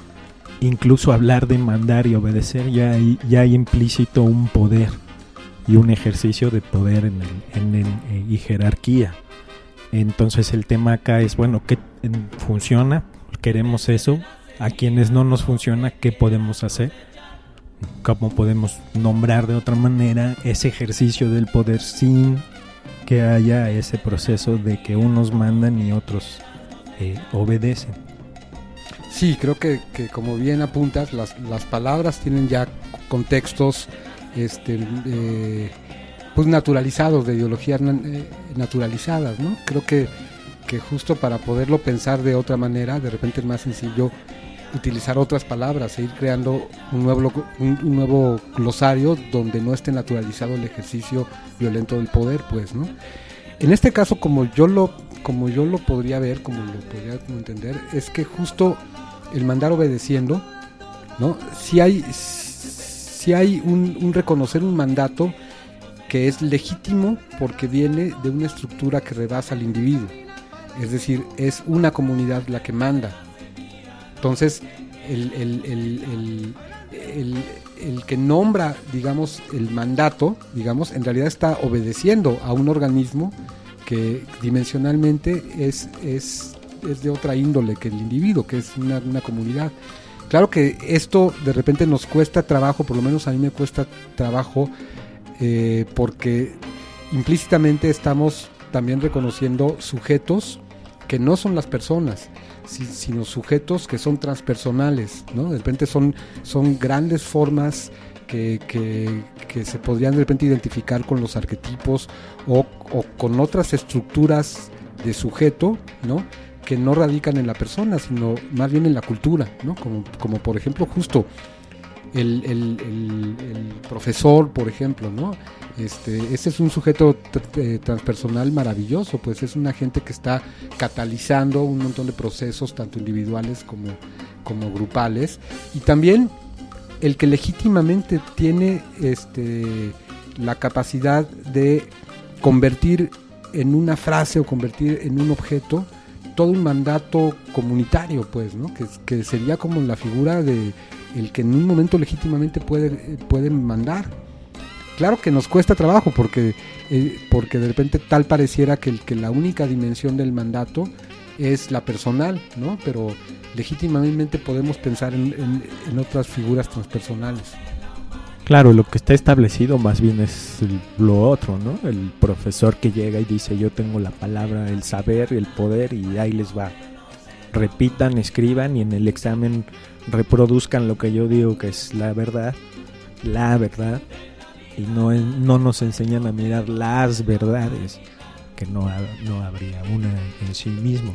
incluso hablar de mandar y obedecer ya hay, ya hay implícito un poder y un ejercicio de poder en el, en el, eh, y jerarquía. Entonces el tema acá es, bueno, ¿qué en, funciona? ¿Queremos eso? A quienes no nos funciona, ¿qué podemos hacer? ¿Cómo podemos nombrar de otra manera ese ejercicio del poder sin que haya ese proceso de que unos mandan y otros eh, obedecen? Sí, creo que, que como bien apuntas, las, las palabras tienen ya contextos este, eh, pues naturalizados, de ideologías eh, naturalizadas, ¿no? Creo que, que justo para poderlo pensar de otra manera, de repente es más sencillo utilizar otras palabras e ir creando un nuevo, un, un nuevo glosario donde no esté naturalizado el ejercicio violento del poder, pues, ¿no? En este caso, como yo lo, como yo lo podría ver, como lo podría entender, es que justo el mandar obedeciendo, ¿no? Si hay, si hay un, un reconocer un mandato que es legítimo porque viene de una estructura que rebasa al individuo, es decir, es una comunidad la que manda. Entonces, el, el, el, el, el, el que nombra, digamos, el mandato, digamos, en realidad está obedeciendo a un organismo que dimensionalmente es, es, es de otra índole que el individuo, que es una, una comunidad. Claro que esto de repente nos cuesta trabajo, por lo menos a mí me cuesta trabajo, eh, porque implícitamente estamos también reconociendo sujetos que no son las personas, sino sujetos que son transpersonales, ¿no? De repente son, son grandes formas que, que, que se podrían de repente identificar con los arquetipos o, o con otras estructuras de sujeto, ¿no? Que no radican en la persona, sino más bien en la cultura, ¿no? Como, como por ejemplo justo el, el, el, el profesor, por ejemplo, ¿no? Este, ese es un sujeto t- transpersonal maravilloso, pues es una gente que está catalizando un montón de procesos, tanto individuales como, como grupales, y también el que legítimamente tiene este, la capacidad de convertir en una frase o convertir en un objeto todo un mandato comunitario, pues, ¿no? Que, que sería como la figura de el que en un momento legítimamente puede, puede mandar. Claro que nos cuesta trabajo porque, eh, porque de repente tal pareciera que, el, que la única dimensión del mandato es la personal, ¿no? Pero legítimamente podemos pensar en, en, en otras figuras transpersonales. Claro, lo que está establecido más bien es el, lo otro, ¿no? El profesor que llega y dice yo tengo la palabra, el saber, el poder y ahí les va. Repitan, escriban y en el examen reproduzcan lo que yo digo que es la verdad, la verdad. Y no, no nos enseñan a mirar las verdades, que no, ha, no habría una en sí mismo.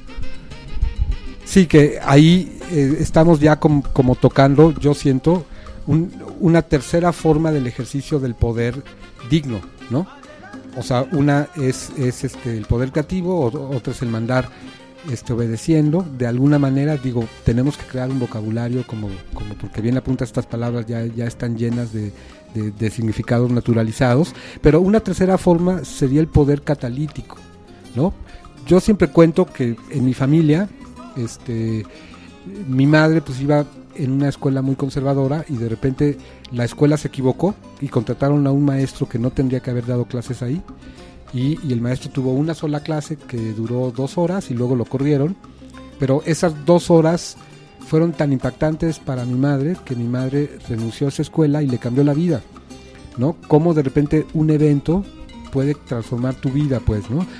Sí, que ahí eh, estamos ya com, como tocando, yo siento, un, una tercera forma del ejercicio del poder digno, ¿no? O sea, una es, es este el poder creativo, otra es el mandar este, obedeciendo. De alguna manera, digo, tenemos que crear un vocabulario como, como porque bien apunta estas palabras ya, ya están llenas de De, de significados naturalizados, pero una tercera forma sería el poder catalítico, ¿no? Yo siempre cuento que en mi familia, este, mi madre pues iba en una escuela muy conservadora y de repente la escuela se equivocó y contrataron a un maestro que no tendría que haber dado clases ahí y, y el maestro tuvo una sola clase que duró dos horas y luego lo corrieron, pero esas dos horas fueron tan impactantes para mi madre que mi madre renunció a esa escuela y le cambió la vida, ¿no? Cómo de repente un evento puede transformar tu vida, pues, ¿no?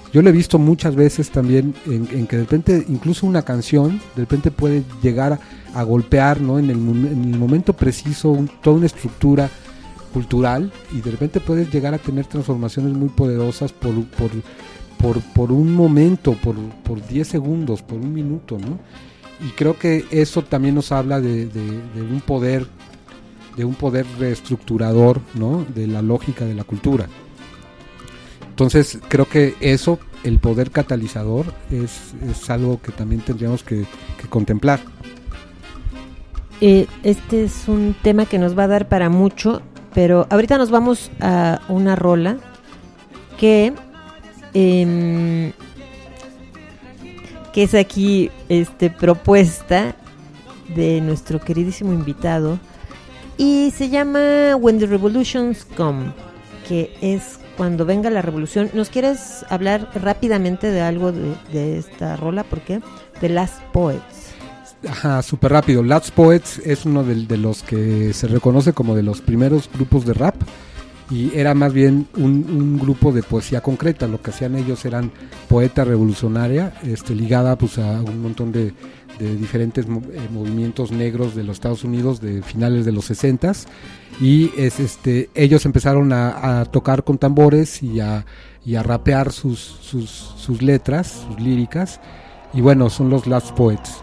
Yo lo he visto muchas veces también en, en que de repente incluso una canción de repente puede llegar a, a golpear, ¿no? en, el, en el momento preciso un, toda una estructura cultural, y de repente puedes llegar a tener transformaciones muy poderosas por, por, por, por un momento, por, por diez segundos, por un minuto, ¿no? Y creo que eso también nos habla de, de, de un poder de un poder reestructurador, ¿no? De la lógica de la cultura. Entonces creo que eso, el poder catalizador, es, es algo que también tendríamos que, que contemplar. Eh, este es un tema que nos va a dar para mucho, pero ahorita nos vamos a una rola que eh, que es aquí este propuesta de nuestro queridísimo invitado, y se llama When the Revolutions Come, que es cuando venga la revolución. ¿Nos quieres hablar rápidamente de algo de, de esta rola? ¿Por qué? The Last Poets. Ajá, súper rápido. Last Poets es uno de, de los que se reconoce como de los primeros grupos de rap, y era más bien un, un grupo de poesía concreta. Lo que hacían ellos eran poeta revolucionaria, este, ligada pues a un montón de, de diferentes eh, movimientos negros de los Estados Unidos de finales de los sesentas, y es, este, ellos empezaron a, a tocar con tambores y a, y a rapear sus, sus, sus letras, sus líricas, y bueno, son los Last Poets.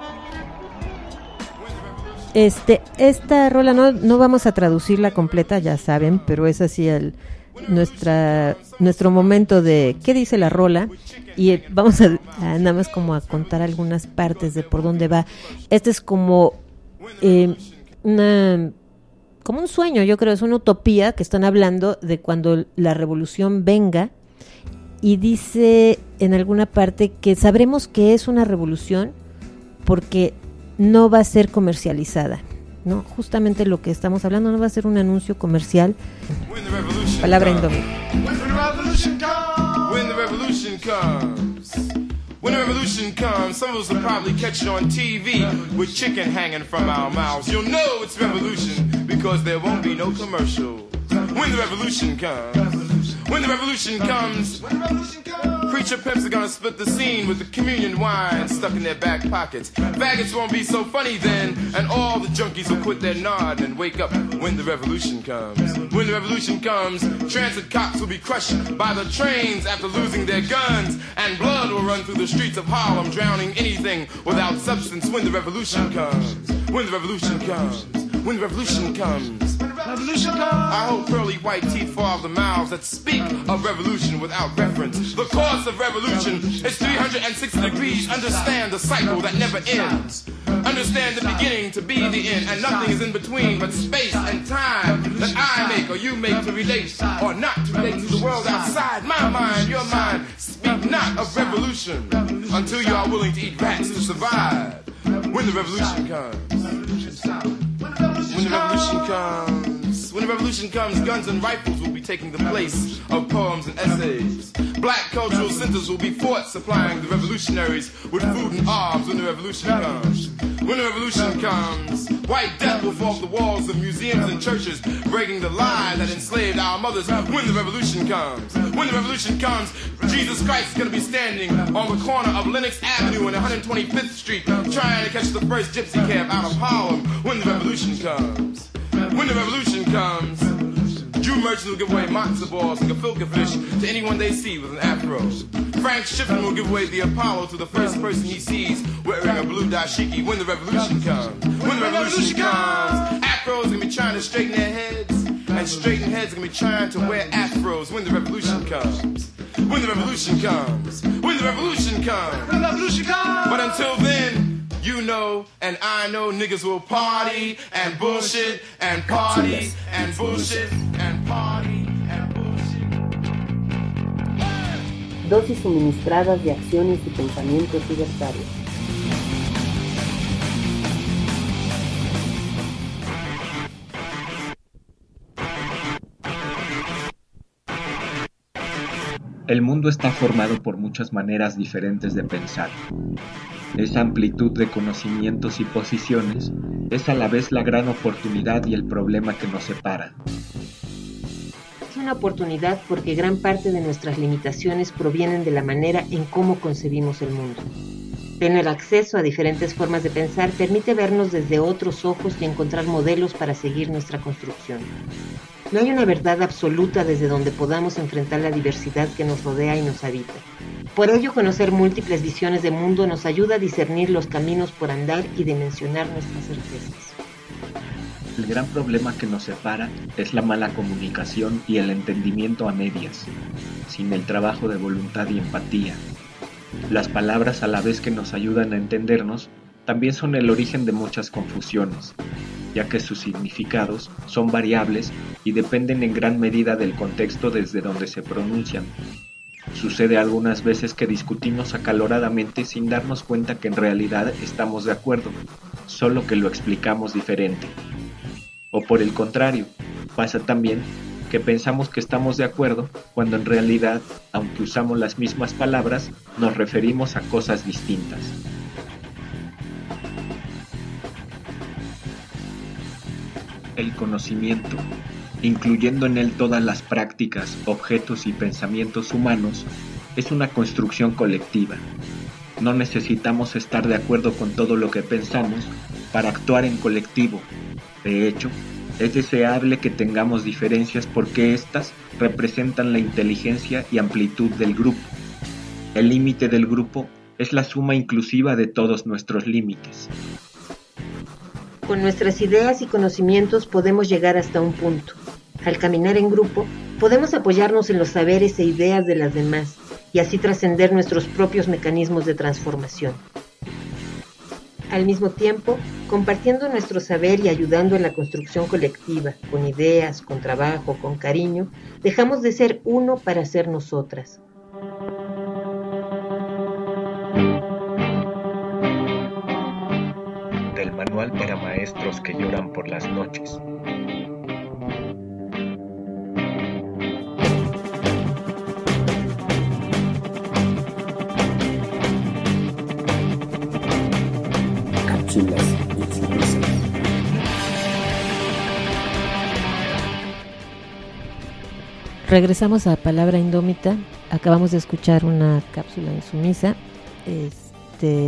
Este, esta rola no, no vamos a traducirla completa, ya saben, pero es así el, nuestra, nuestro momento de qué dice la rola, y eh, vamos a, a nada más como a contar algunas partes de por dónde va. Este es como eh, una, como un sueño, yo creo, es una utopía que están hablando de cuando la revolución venga, y dice en alguna parte que sabremos que es una revolución porque no va a ser comercializada, ¿no? Justamente lo que estamos hablando, no va a ser un anuncio comercial. Palabra indomable. When the revolution comes, some of us will probably catch it on T V with chicken hanging from our mouths. You'll know it's revolution because there won't be no commercial. When the revolution comes, when the revolution comes, preacher pimps are gonna split the scene with the communion wine stuck in their back pockets. Faggots won't be so funny then, and all the junkies will quit their nod and wake up when the revolution comes. When the revolution comes, transit cops will be crushed by the trains after losing their guns, and blood will run through the streets of Harlem, drowning anything without substance. When the revolution comes, when the revolution comes, when the revolution comes, revolution comes. I hope pearly white teeth fall off the mouths that speak of revolution without reference. The course of revolution is three hundred sixty degrees. Understand the cycle that never ends. Understand the beginning to be the end, and nothing is in between but space and time that I make or you make to relate or not to relate to the world outside my mind, your mind. Speak not of revolution until you are willing to eat rats to survive. When the revolution comes, when the revolution comes, when the revolution comes, guns and rifles will be taking the place of poems and essays. Black cultural centers will be fought, supplying the revolutionaries with food and arms when the revolution comes. When the revolution comes, white death will fall off the walls of museums and churches, breaking the lie that enslaved our mothers. When the revolution comes, when the revolution comes, Jesus Christ is going to be standing on the corner of Lenox Avenue and one hundred twenty-fifth Street, trying to catch the first gypsy cab out of Harlem. When the revolution comes, when the revolution comes, Jew merchants will give away matzo balls and gefilte fish to anyone they see with an afro. Frank Shippen will give away the Apollo to the first person he sees wearing a blue dashiki. When the revolution comes, when the revolution comes, afros are going to be trying to straighten their heads, and straighten heads are going to be trying to wear afros. When the revolution comes, when the revolution comes, when the revolution comes, when the revolution comes. But until then, you know and I know niggas will party and bullshit and party and bullshit and party and bullshit. Dosis suministradas de acciones y pensamientos libertarios. El mundo está formado por muchas maneras diferentes de pensar. Esa amplitud de conocimientos y posiciones es a la vez la gran oportunidad y el problema que nos separa. una oportunidad porque gran parte de nuestras limitaciones provienen de la manera en cómo concebimos el mundo. Tener acceso a diferentes formas de pensar permite vernos desde otros ojos y encontrar modelos para seguir nuestra construcción. No hay una verdad absoluta desde donde podamos enfrentar la diversidad que nos rodea y nos habita. Por ello, conocer múltiples visiones de mundo nos ayuda a discernir los caminos por andar y dimensionar nuestras certezas. El gran problema que nos separa es la mala comunicación y el entendimiento a medias, sin el trabajo de voluntad y empatía. Las palabras, a la vez que nos ayudan a entendernos, también son el origen de muchas confusiones, ya que sus significados son variables y dependen en gran medida del contexto desde donde se pronuncian. Sucede algunas veces que discutimos acaloradamente sin darnos cuenta que en realidad estamos de acuerdo, solo que lo explicamos diferente. O por el contrario, pasa también que pensamos que estamos de acuerdo cuando en realidad, aunque usamos las mismas palabras, nos referimos a cosas distintas. El conocimiento, incluyendo en él todas las prácticas, objetos y pensamientos humanos, es una construcción colectiva. No necesitamos estar de acuerdo con todo lo que pensamos para actuar en colectivo. De hecho, es deseable que tengamos diferencias porque éstas representan la inteligencia y amplitud del grupo. El límite del grupo es la suma inclusiva de todos nuestros límites. Con nuestras ideas y conocimientos podemos llegar hasta un punto. Al caminar en grupo, podemos apoyarnos en los saberes e ideas de las demás y así trascender nuestros propios mecanismos de transformación. Al mismo tiempo, compartiendo nuestro saber y ayudando en la construcción colectiva, con ideas, con trabajo, con cariño, dejamos de ser uno para ser nosotras. Del manual para maestros que lloran por las noches. Cápsulas infinitas. Regresamos a Palabra Indómita. Acabamos de escuchar una cápsula insumisa, este,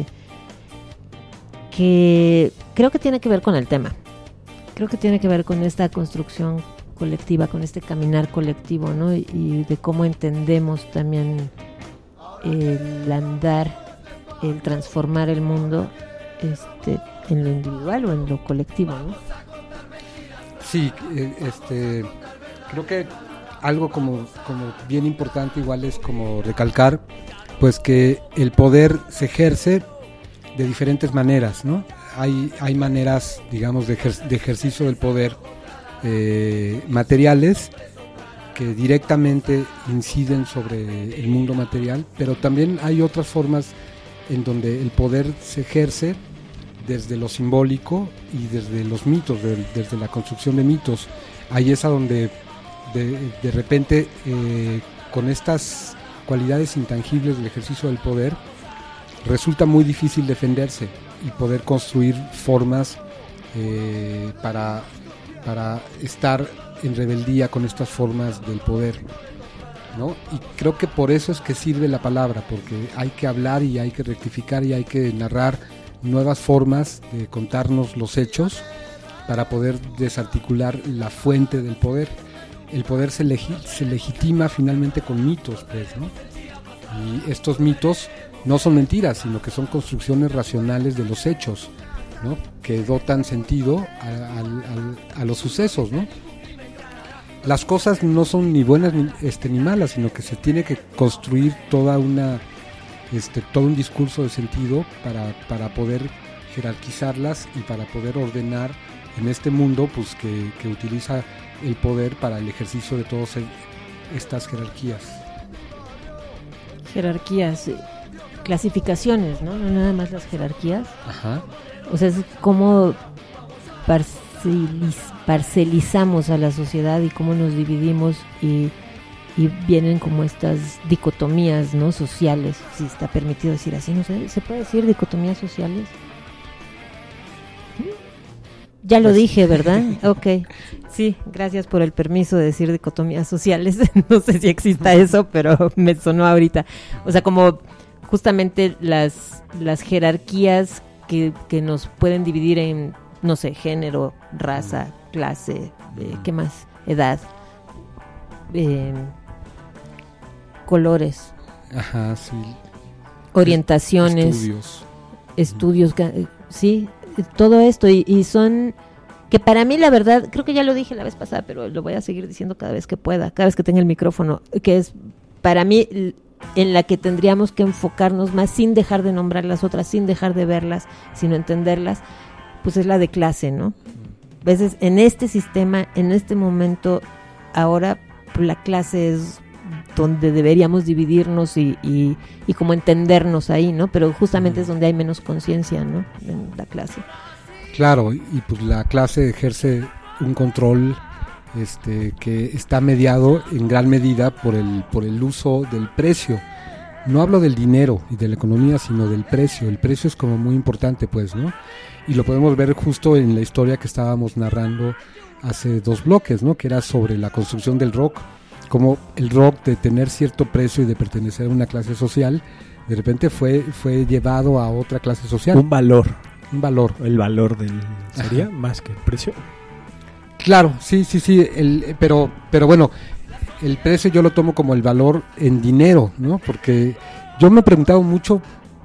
que creo que tiene que ver con el tema. Creo que tiene que ver con esta construcción colectiva, con este caminar colectivo, ¿no? Y, y de cómo entendemos también el andar, el transformar el mundo, este, en lo individual o en lo colectivo, ¿no? Sí, este, creo que algo como, como bien importante igual es como recalcar, pues que el poder se ejerce de diferentes maneras, ¿no? Hay, hay maneras, digamos, de, ejer- de ejercicio del poder eh, materiales que directamente inciden sobre el mundo material, pero también hay otras formas en donde el poder se ejerce desde lo simbólico y desde los mitos, de, desde la construcción de mitos. Ahí es a donde de, de repente eh, con estas cualidades intangibles del ejercicio del poder resulta muy difícil defenderse y poder construir formas eh, para, para estar en rebeldía con estas formas del poder, ¿no? Y creo que por eso es que sirve la palabra, porque hay que hablar y hay que rectificar y hay que narrar nuevas formas de contarnos los hechos para poder desarticular la fuente del poder. El poder se, legi- se legitima finalmente con mitos, pues, ¿no? Y estos mitos no son mentiras, sino que son construcciones racionales de los hechos, ¿no? Que dotan sentido a, a, a, a los sucesos, ¿no? Las cosas no son ni buenas ni, este, ni malas, sino que se tiene que construir toda una, este, todo un discurso de sentido para, para poder jerarquizarlas y para poder ordenar en este mundo, pues, que, que utiliza el poder para el ejercicio de todas estas jerarquías. Jerarquías, clasificaciones, ¿no? No nada más las jerarquías. Ajá. O sea, es como parceliz, parcelizamos a la sociedad y cómo nos dividimos y, y vienen como estas dicotomías, ¿no? Sociales, si está permitido decir así, no sé, ¿se puede decir dicotomías sociales? Ya lo Pues- dije, ¿verdad? Ok. Sí, gracias por el permiso de decir dicotomías sociales. No sé si exista eso, pero me sonó ahorita. O sea, como justamente las, las jerarquías que, que nos pueden dividir en, no sé, género, raza, clase, eh, ¿qué más? Edad, eh, colores, Ajá, sí. orientaciones, Estudios. estudios, ga- eh, sí, eh, todo esto y, y son que para mí la verdad, creo que ya lo dije la vez pasada, pero lo voy a seguir diciendo cada vez que pueda, cada vez que tenga el micrófono, que es para mí l- en la que tendríamos que enfocarnos más sin dejar de nombrar las otras, sin dejar de verlas, sino entenderlas, pues es la de clase, ¿no? A veces en este sistema, en este momento, ahora pues, la clase es donde deberíamos dividirnos y, y, y como entendernos ahí, ¿no? Pero justamente es donde hay menos conciencia, ¿no? En la clase. Claro, y pues la clase ejerce un control este, que está mediado en gran medida por el, por el uso del precio. No hablo del dinero y de la economía, sino del precio. El precio es como muy importante, pues, ¿no? Y lo podemos ver justo en la historia que estábamos narrando hace dos bloques, ¿no? Que era sobre la construcción del rock, como el rock de tener cierto precio y de pertenecer a una clase social, de repente fue, fue llevado a otra clase social. Un valor. Un valor. El valor del sería Ajá. más que el precio. Claro, sí, sí, sí, el, pero, pero bueno, el precio yo lo tomo como el valor en dinero, ¿no? Porque yo me he preguntado mucho,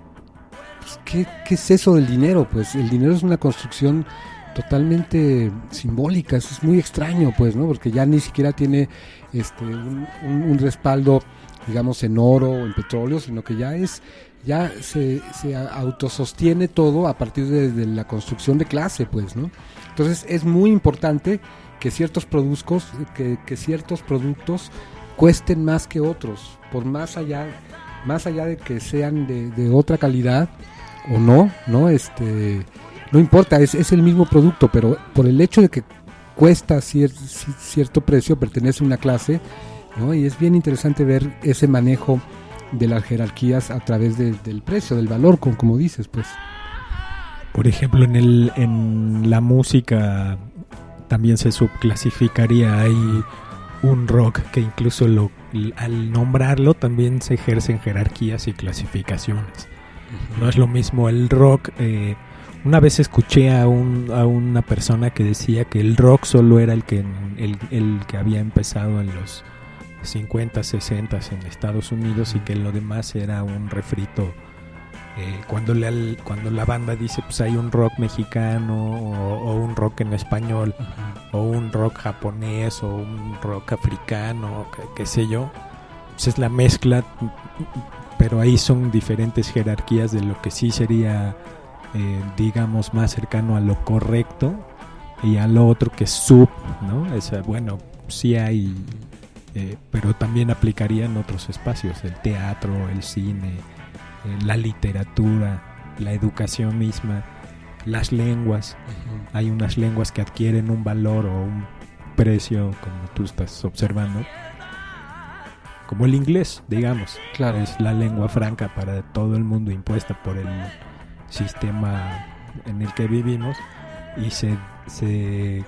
pues, ¿qué, qué es eso del dinero? Pues el dinero es una construcción totalmente simbólica, es, es muy extraño, pues, ¿no? Porque ya ni siquiera tiene este un, un, un respaldo, digamos, en oro o en petróleo, sino que ya es, ya se, se autosostiene todo a partir de, de la construcción de clase, pues, ¿no? Entonces es muy importante que ciertos productos, que, que ciertos productos cuesten más que otros, por más allá, más allá de que sean de, de otra calidad o no, no, este, no importa, es, es el mismo producto, pero por el hecho de que cuesta cier, cierto precio, pertenece a una clase, ¿no? Y es bien interesante ver ese manejo de las jerarquías a través de, del precio, del valor, como, como dices, pues. Por ejemplo, en el en la música también se subclasificaría. Hay un rock que incluso lo, al nombrarlo también se ejercen jerarquías y clasificaciones. No es lo mismo el rock. Eh, una vez escuché a, un, a una persona que decía que el rock solo era el que, el, el que había empezado en los cincuenta, sesenta en Estados Unidos y que lo demás era un refrito. Eh, cuando, le, cuando la banda dice pues hay un rock mexicano o, o un rock en español, uh-huh, o un rock japonés o un rock africano, qué, qué sé yo, pues es la mezcla, pero ahí son diferentes jerarquías de lo que sí sería eh, digamos más cercano a lo correcto y a lo otro que es sub, ¿no? Es, bueno, sí hay eh, pero también aplicaría en otros espacios, el teatro, el cine, la literatura, la educación misma, las lenguas. Uh-huh. Hay unas lenguas que adquieren un valor o un precio, como tú estás observando, como el inglés, digamos. Claro. Es la lengua franca para todo el mundo, impuesta por el sistema en el que vivimos, y se, se,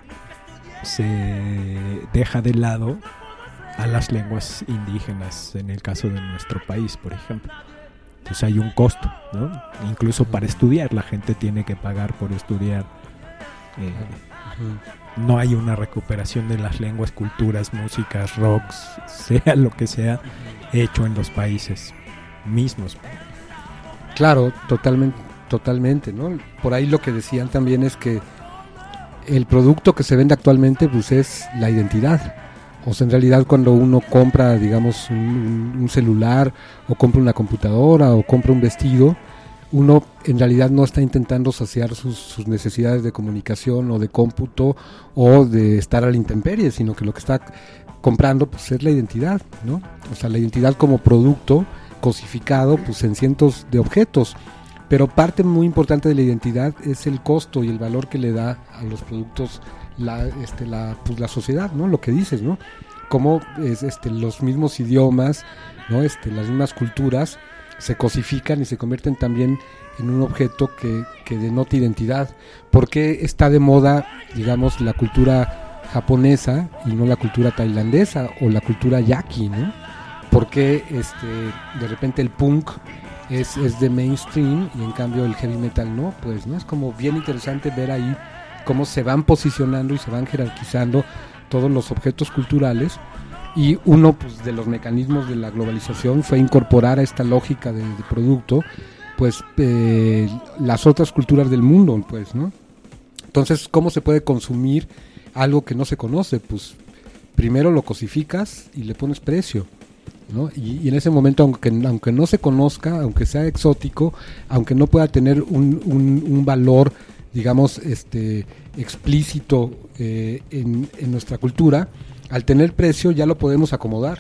se deja de lado a las lenguas indígenas, en el caso de nuestro país, por ejemplo. Pues hay un costo, ¿no? Incluso para estudiar, la gente tiene que pagar por estudiar. Eh, uh-huh. No hay una recuperación de las lenguas, culturas, músicas, rocks, sea lo que sea, hecho en los países mismos. Claro, totalmente, totalmente, ¿no? Por ahí lo que decían también es que el producto que se vende actualmente, pues, es la identidad. O sea, en realidad cuando uno compra, digamos, un, un celular, o compra una computadora, o compra un vestido, uno en realidad no está intentando saciar sus, sus necesidades de comunicación o de cómputo o de estar a la intemperie, sino que lo que está comprando, pues, es la identidad, ¿no? O sea, la identidad como producto cosificado, pues, en cientos de objetos. Pero parte muy importante de la identidad es el costo y el valor que le da a los productos la este la pues la sociedad, ¿no? Lo que dices, ¿no? Cómo es, este los mismos idiomas, ¿no? Este las mismas culturas se cosifican y se convierten también en un objeto que, que denota identidad. ¿Por qué está de moda, digamos, la cultura japonesa y no la cultura tailandesa o la cultura yaqui, ¿no? ¿Por qué este, de repente el punk es, es de mainstream y en cambio el heavy metal no? Pues no, es como bien interesante ver ahí cómo se van posicionando y se van jerarquizando todos los objetos culturales, y uno pues, de los mecanismos de la globalización fue incorporar a esta lógica de, de producto pues eh, las otras culturas del mundo, pues, ¿no? Entonces, ¿cómo se puede consumir algo que no se conoce? Pues primero lo cosificas y le pones precio, ¿no? Y, y en ese momento, aunque, aunque no se conozca, aunque sea exótico, aunque no pueda tener un, un, un valor, digamos, este explícito eh, en, en nuestra cultura, al tener precio ya lo podemos acomodar.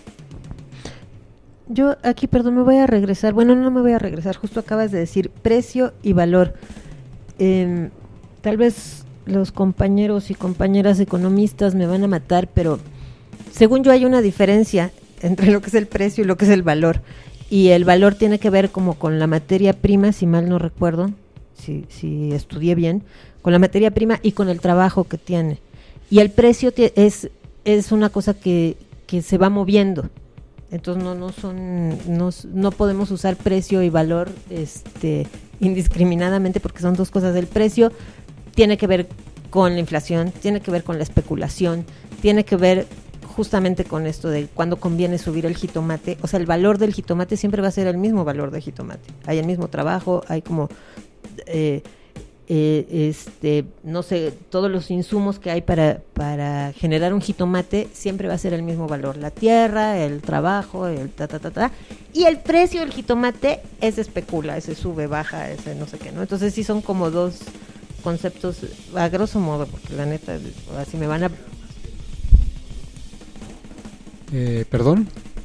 Yo aquí, perdón, me voy a regresar. Bueno, no me voy a regresar. Justo acabas de decir precio y valor. Eh, tal vez los compañeros y compañeras economistas me van a matar, pero según yo hay una diferencia entre lo que es el precio y lo que es el valor. Y el valor tiene que ver como con la materia prima, si mal no recuerdo, si, si estudié bien, con la materia prima y con el trabajo que tiene. Y el precio t- es, es una cosa que, que se va moviendo. Entonces no no son no, no podemos usar precio y valor este indiscriminadamente, porque son dos cosas. El precio tiene que ver con la inflación, tiene que ver con la especulación, tiene que ver justamente con esto de cuándo conviene subir el jitomate. O sea, el valor del jitomate siempre va a ser el mismo valor del jitomate. Hay el mismo trabajo, hay como eh, eh, este no sé, todos los insumos que hay para, para generar un jitomate siempre va a ser el mismo valor. La tierra, el trabajo, el ta, ta, ta, ta. Y el precio del jitomate ese especula, ese sube, baja, ese no sé qué, ¿no? Entonces sí son como dos conceptos a grosso modo, porque la neta, así me van a... Eh, ¿Perdón?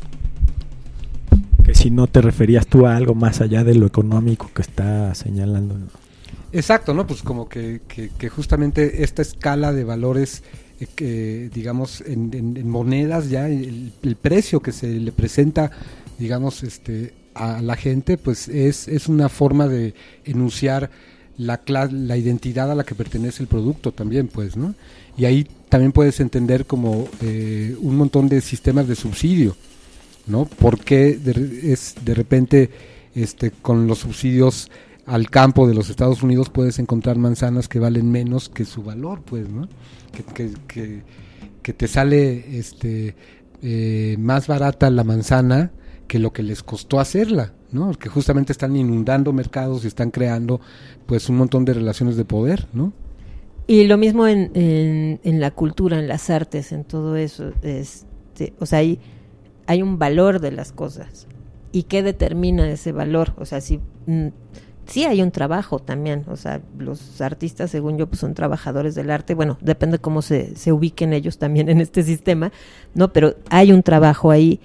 Que si no te referías tú a algo más allá de lo económico que está señalando, ¿no? Exacto, ¿no? Pues como que, que, que justamente esta escala de valores, eh, que digamos en, en, en monedas ya, el, el precio que se le presenta, digamos, este a la gente, pues es, es una forma de enunciar la, la identidad a la que pertenece el producto también, pues, ¿no? Y ahí también puedes entender como eh, un montón de sistemas de subsidio, ¿no? Porque de, es de repente este con los subsidios al campo de los Estados Unidos puedes encontrar manzanas que valen menos que su valor, pues, ¿no? Que, que, que, que te sale este eh, más barata la manzana que lo que les costó hacerla, ¿no? Porque justamente están inundando mercados y están creando pues un montón de relaciones de poder, ¿no? Y lo mismo en, en, en la cultura, en las artes, en todo eso. Este, o sea, hay, hay un valor de las cosas. ¿Y qué determina ese valor? O sea, si... Mm, sí hay un trabajo también, o sea, los artistas, según yo, pues son trabajadores del arte. Bueno, depende cómo se, se ubiquen ellos también en este sistema, ¿no? Pero hay un trabajo ahí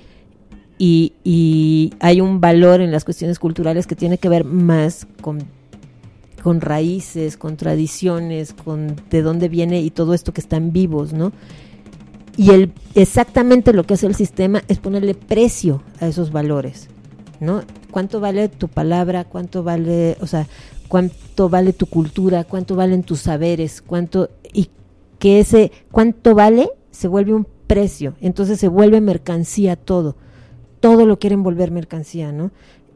y, y hay un valor en las cuestiones culturales que tiene que ver más con, con raíces, con tradiciones, con de dónde viene y todo esto que están vivos, ¿no? Y el exactamente lo que hace el sistema es ponerle precio a esos valores, ¿no? ¿Cuánto vale tu palabra? ¿Cuánto vale, o sea, cuánto vale tu cultura? ¿Cuánto valen tus saberes? ¿Cuánto y que ese cuánto vale se vuelve un precio? Entonces se vuelve mercancía todo. Todo lo quieren volver mercancía, ¿no?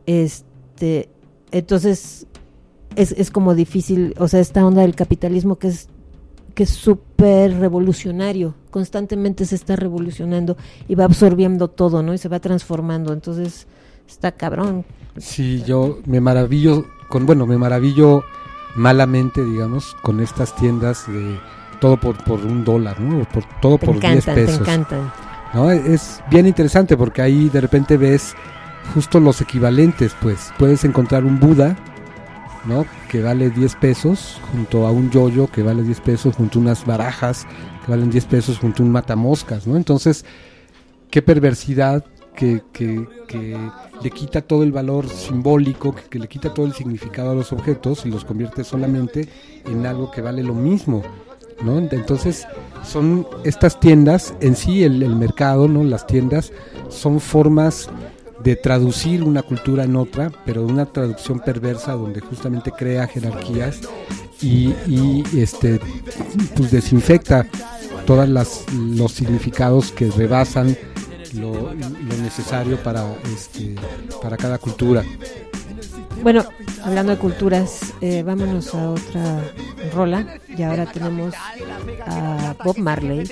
Este, entonces es es como difícil, o sea, esta onda del capitalismo que es que es súper revolucionario, constantemente se está revolucionando y va absorbiendo todo, ¿no? Y se va transformando, entonces está cabrón. Sí, yo me maravillo con, bueno, me maravillo malamente, digamos, con estas tiendas de todo por, por un dólar, ¿no? Por, todo te por diez pesos. Te encantan. ¿No? Es bien interesante porque ahí de repente ves justo los equivalentes, pues puedes encontrar un Buda, ¿no? Que vale diez pesos junto a un yoyo que vale diez pesos, junto a unas barajas que valen diez pesos, junto a un matamoscas, ¿no? Entonces, qué perversidad que, que, que le quita todo el valor simbólico, que, que le quita todo el significado a los objetos y los convierte solamente en algo que vale lo mismo, ¿no? Entonces, son estas tiendas, en sí el, el mercado, ¿no? Las tiendas son formas de traducir una cultura en otra, pero una traducción perversa donde justamente crea jerarquías y, y este, pues desinfecta todos los significados que rebasan lo, lo necesario para, este, para cada cultura. Bueno, hablando de culturas, eh, vámonos a otra rola. Y ahora tenemos a Bob Marley.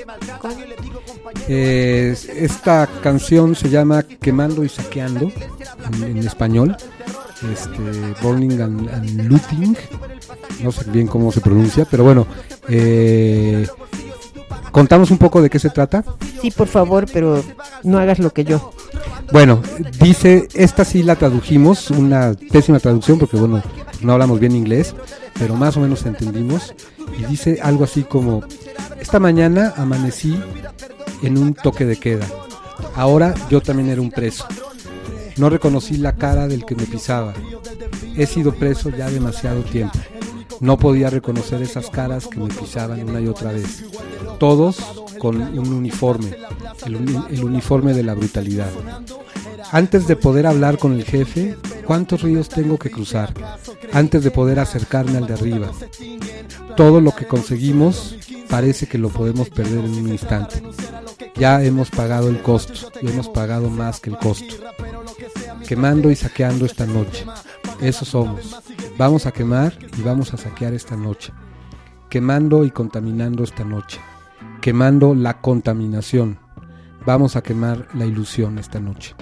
Eh, esta canción se llama Quemando y Saqueando en, en español. Este, Burning and, and Looting. No sé bien cómo se pronuncia, pero bueno. Eh, ¿Contamos un poco de qué se trata? Sí, por favor, pero no hagas lo que yo. Bueno, dice, esta sí la tradujimos, una pésima traducción porque bueno, no hablamos bien inglés, pero más o menos entendimos, y dice algo así como, esta mañana amanecí en un toque de queda, ahora yo también era un preso, no reconocí la cara del que me pisaba, he sido preso ya demasiado tiempo, no podía reconocer esas caras que me pisaban una y otra vez, todos con un uniforme, el, uni- el uniforme de la brutalidad. Antes de poder hablar con el jefe, ¿cuántos ríos tengo que cruzar? Antes de poder acercarme al de arriba. Todo lo que conseguimos parece que lo podemos perder en un instante. Ya hemos pagado el costo, y hemos pagado más que el costo. Quemando y saqueando esta noche. Eso somos. Vamos a quemar y vamos a saquear esta noche. Quemando y contaminando esta noche. Quemando la contaminación. Vamos a quemar la ilusión esta noche.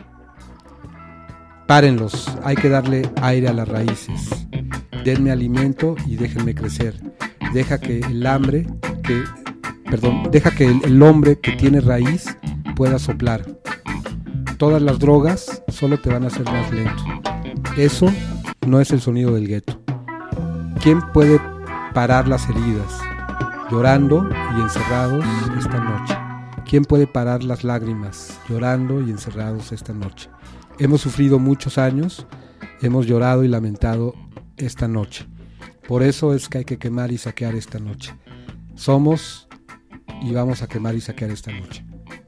Párenlos, hay que darle aire a las raíces. Denme alimento y déjenme crecer. Deja que el hambre, que, perdón, deja que el, el hombre que tiene raíz pueda soplar. Todas las drogas solo te van a hacer más lento. Eso no es el sonido del gueto. ¿Quién puede parar las heridas? Llorando y encerrados esta noche. ¿Quién puede parar las lágrimas? Llorando y encerrados esta noche. Hemos sufrido muchos años, hemos llorado y lamentado esta noche. Por eso es que hay que quemar y saquear esta noche. Somos y vamos a quemar y saquear esta noche.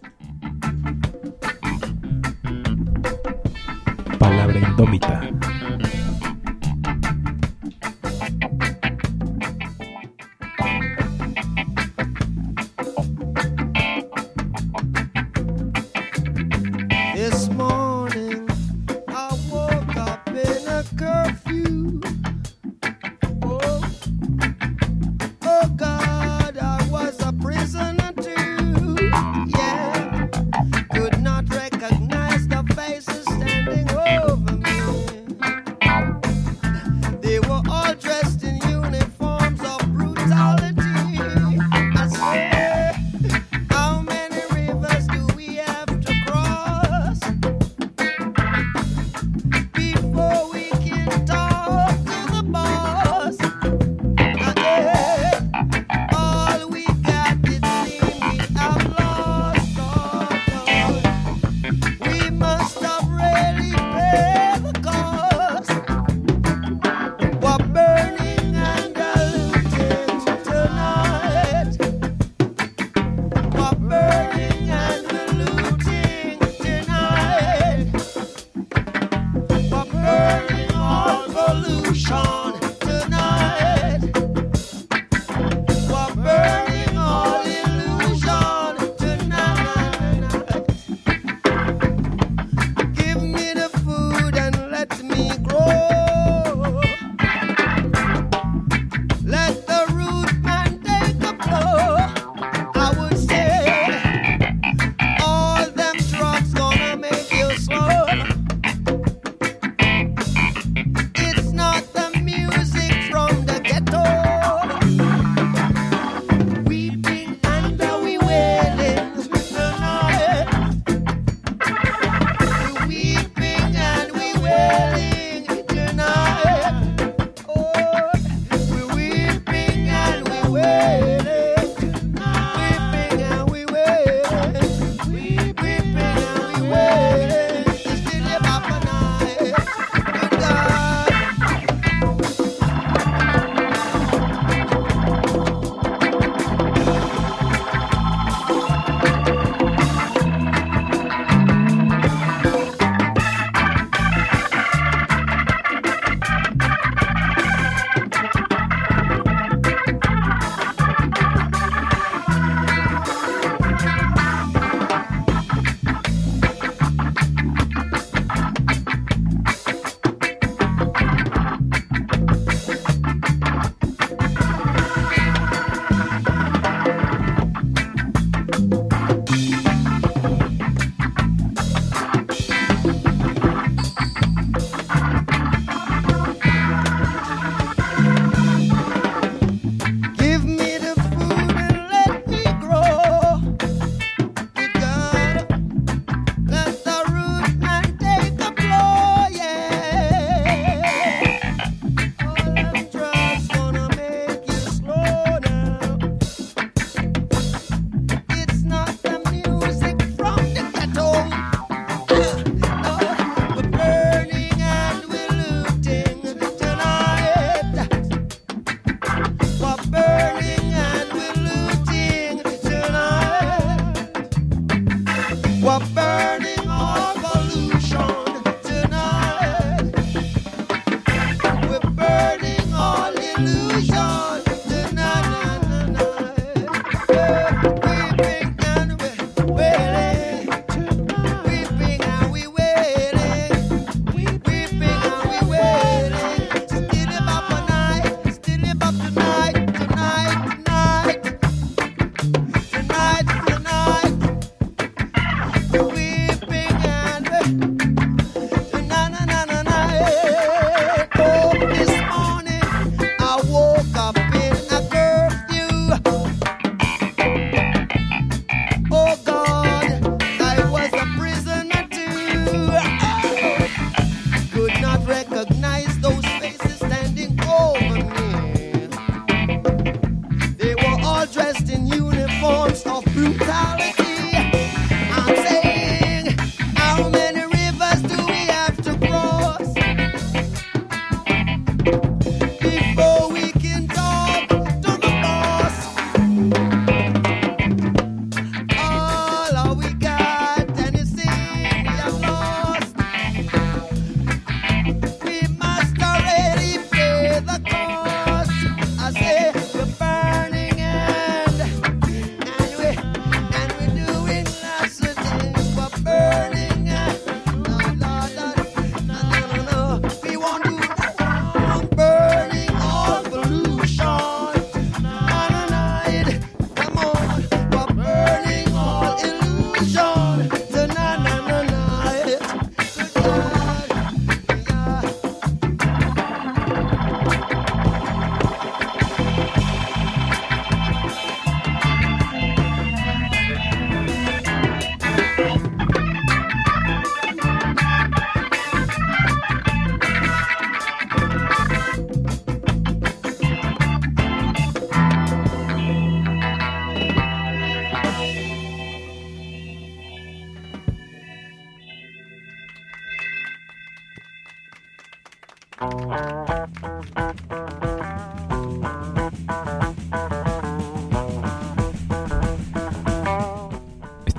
Palabra indómita. This morning I woke up in a curfew. Oh, oh God, I was a prisoner too. Yeah, could not recognize the faces standing over me.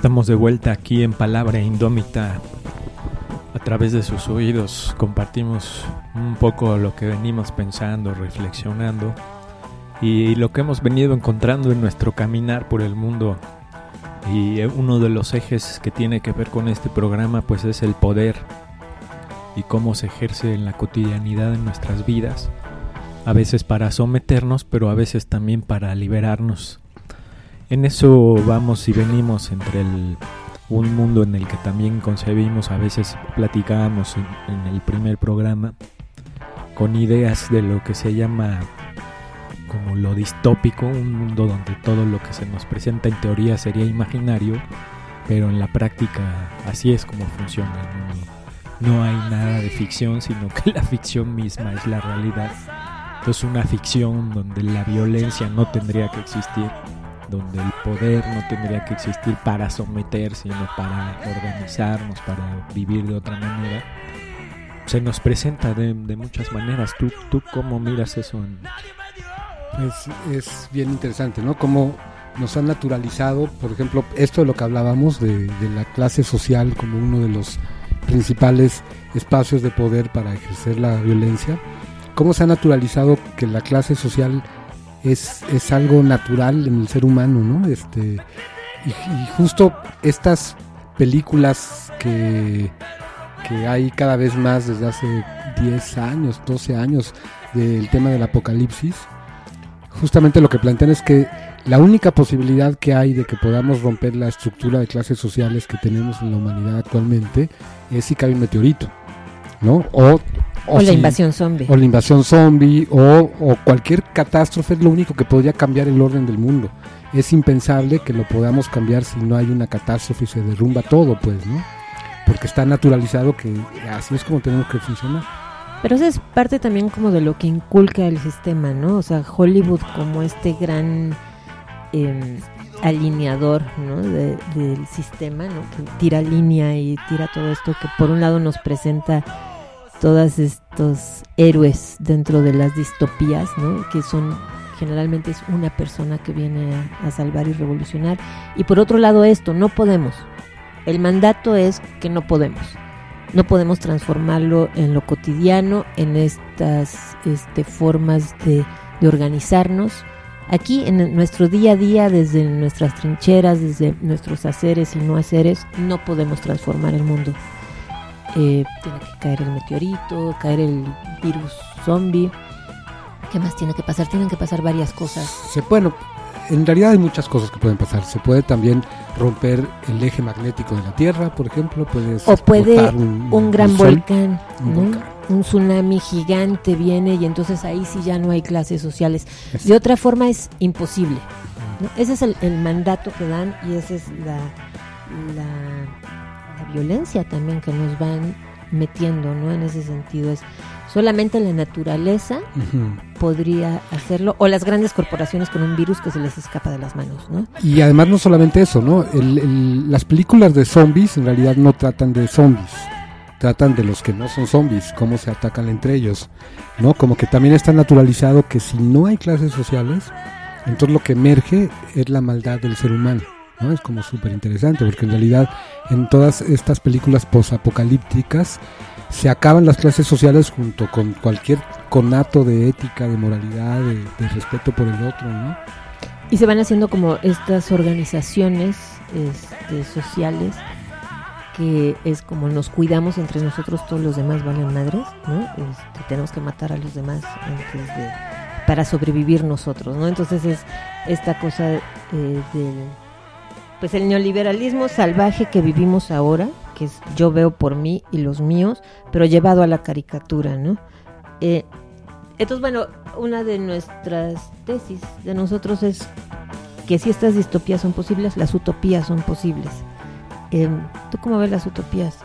Estamos de vuelta aquí en Palabra Indómita. A través de sus oídos compartimos un poco lo que venimos pensando, reflexionando y lo que hemos venido encontrando en nuestro caminar por el mundo. Y uno de los ejes que tiene que ver con este programa pues es el poder y cómo se ejerce en la cotidianidad en nuestras vidas, a veces para someternos, pero a veces también para liberarnos. En eso vamos y venimos entre el, un mundo en el que también concebimos, a veces platicábamos en, en el primer programa, con ideas de lo que se llama como lo distópico, un mundo donde todo lo que se nos presenta en teoría sería imaginario, pero en la práctica así es como funciona. No, no hay nada de ficción, sino que la ficción misma es la realidad. Entonces una ficción donde la violencia no tendría que existir, donde el poder no tendría que existir para someter, sino para organizarnos, para vivir de otra manera, se nos presenta de, de muchas maneras. ¿Tú, ¿Tú cómo miras eso? En... Pues es bien interesante, ¿no? Cómo nos han naturalizado, por ejemplo, esto de lo que hablábamos de, de la clase social como uno de los principales espacios de poder para ejercer la violencia. Cómo se ha naturalizado que la clase social es, es algo natural en el ser humano, ¿no? Este, y, y justo estas películas que, que hay cada vez más desde hace diez años, doce años, del tema del apocalipsis, justamente lo que plantean es que la única posibilidad que hay de que podamos romper la estructura de clases sociales que tenemos en la humanidad actualmente es si cae un meteorito, ¿no? O O, o la si, invasión zombie. O la invasión zombie, o, o cualquier catástrofe es lo único que podría cambiar el orden del mundo. Es impensable que lo podamos cambiar si no hay una catástrofe y se derrumba todo, pues, ¿no? Porque está naturalizado que así es como tenemos que funcionar. Pero eso es parte también como de lo que inculca el sistema, ¿no? O sea, Hollywood como este gran eh, alineador, ¿no? De, del sistema, ¿no? Que tira línea y tira todo esto que por un lado nos presenta todos estos héroes dentro de las distopías, ¿no? Que son, generalmente es una persona que viene a, a salvar y revolucionar. Y por otro lado esto, no podemos. El mandato es que no podemos. No podemos transformarlo en lo cotidiano, en estas este, formas de, de organizarnos. Aquí en nuestro día a día, desde nuestras trincheras, desde nuestros haceres y no haceres, no podemos transformar el mundo. Eh, tiene que caer el meteorito, caer el virus zombie. ¿Qué más tiene que pasar? Tienen que pasar varias cosas. Se, bueno, en realidad hay muchas cosas que pueden pasar. Se puede también romper el eje magnético de la Tierra, por ejemplo. Puedes o puede un, un gran un volcán, un, ¿no? volcán. Un tsunami gigante viene y entonces ahí sí ya no hay clases sociales. Es. De otra forma es imposible, ¿no? Ese es el, el mandato que dan y esa es la... la la violencia también que nos van metiendo, ¿no? En ese sentido es solamente la naturaleza uh-huh. podría hacerlo, o las grandes corporaciones con un virus que se les escapa de las manos, ¿no? Y además no solamente eso, ¿no? El, el, las películas de zombies en realidad no tratan de zombies, tratan de los que no son zombies, cómo se atacan entre ellos, ¿no? Como que también está naturalizado que si no hay clases sociales, entonces lo que emerge es la maldad del ser humano, ¿no? Es como súper interesante porque en realidad en todas estas películas posapocalípticas se acaban las clases sociales junto con cualquier conato de ética, de moralidad, de, de respeto por el otro, ¿no? Y se van haciendo como estas organizaciones este, sociales que es como nos cuidamos entre nosotros, todos los demás valen madres, ¿no? Este, tenemos que matar a los demás antes de, para sobrevivir nosotros, ¿no? Entonces es esta cosa eh, del pues el neoliberalismo salvaje que vivimos ahora, que es yo veo por mí y los míos, pero llevado a la caricatura, ¿no? Eh, entonces, bueno, una de nuestras tesis de nosotros es que si estas distopías son posibles, las utopías son posibles. Eh, ¿Tú cómo ves las utopías?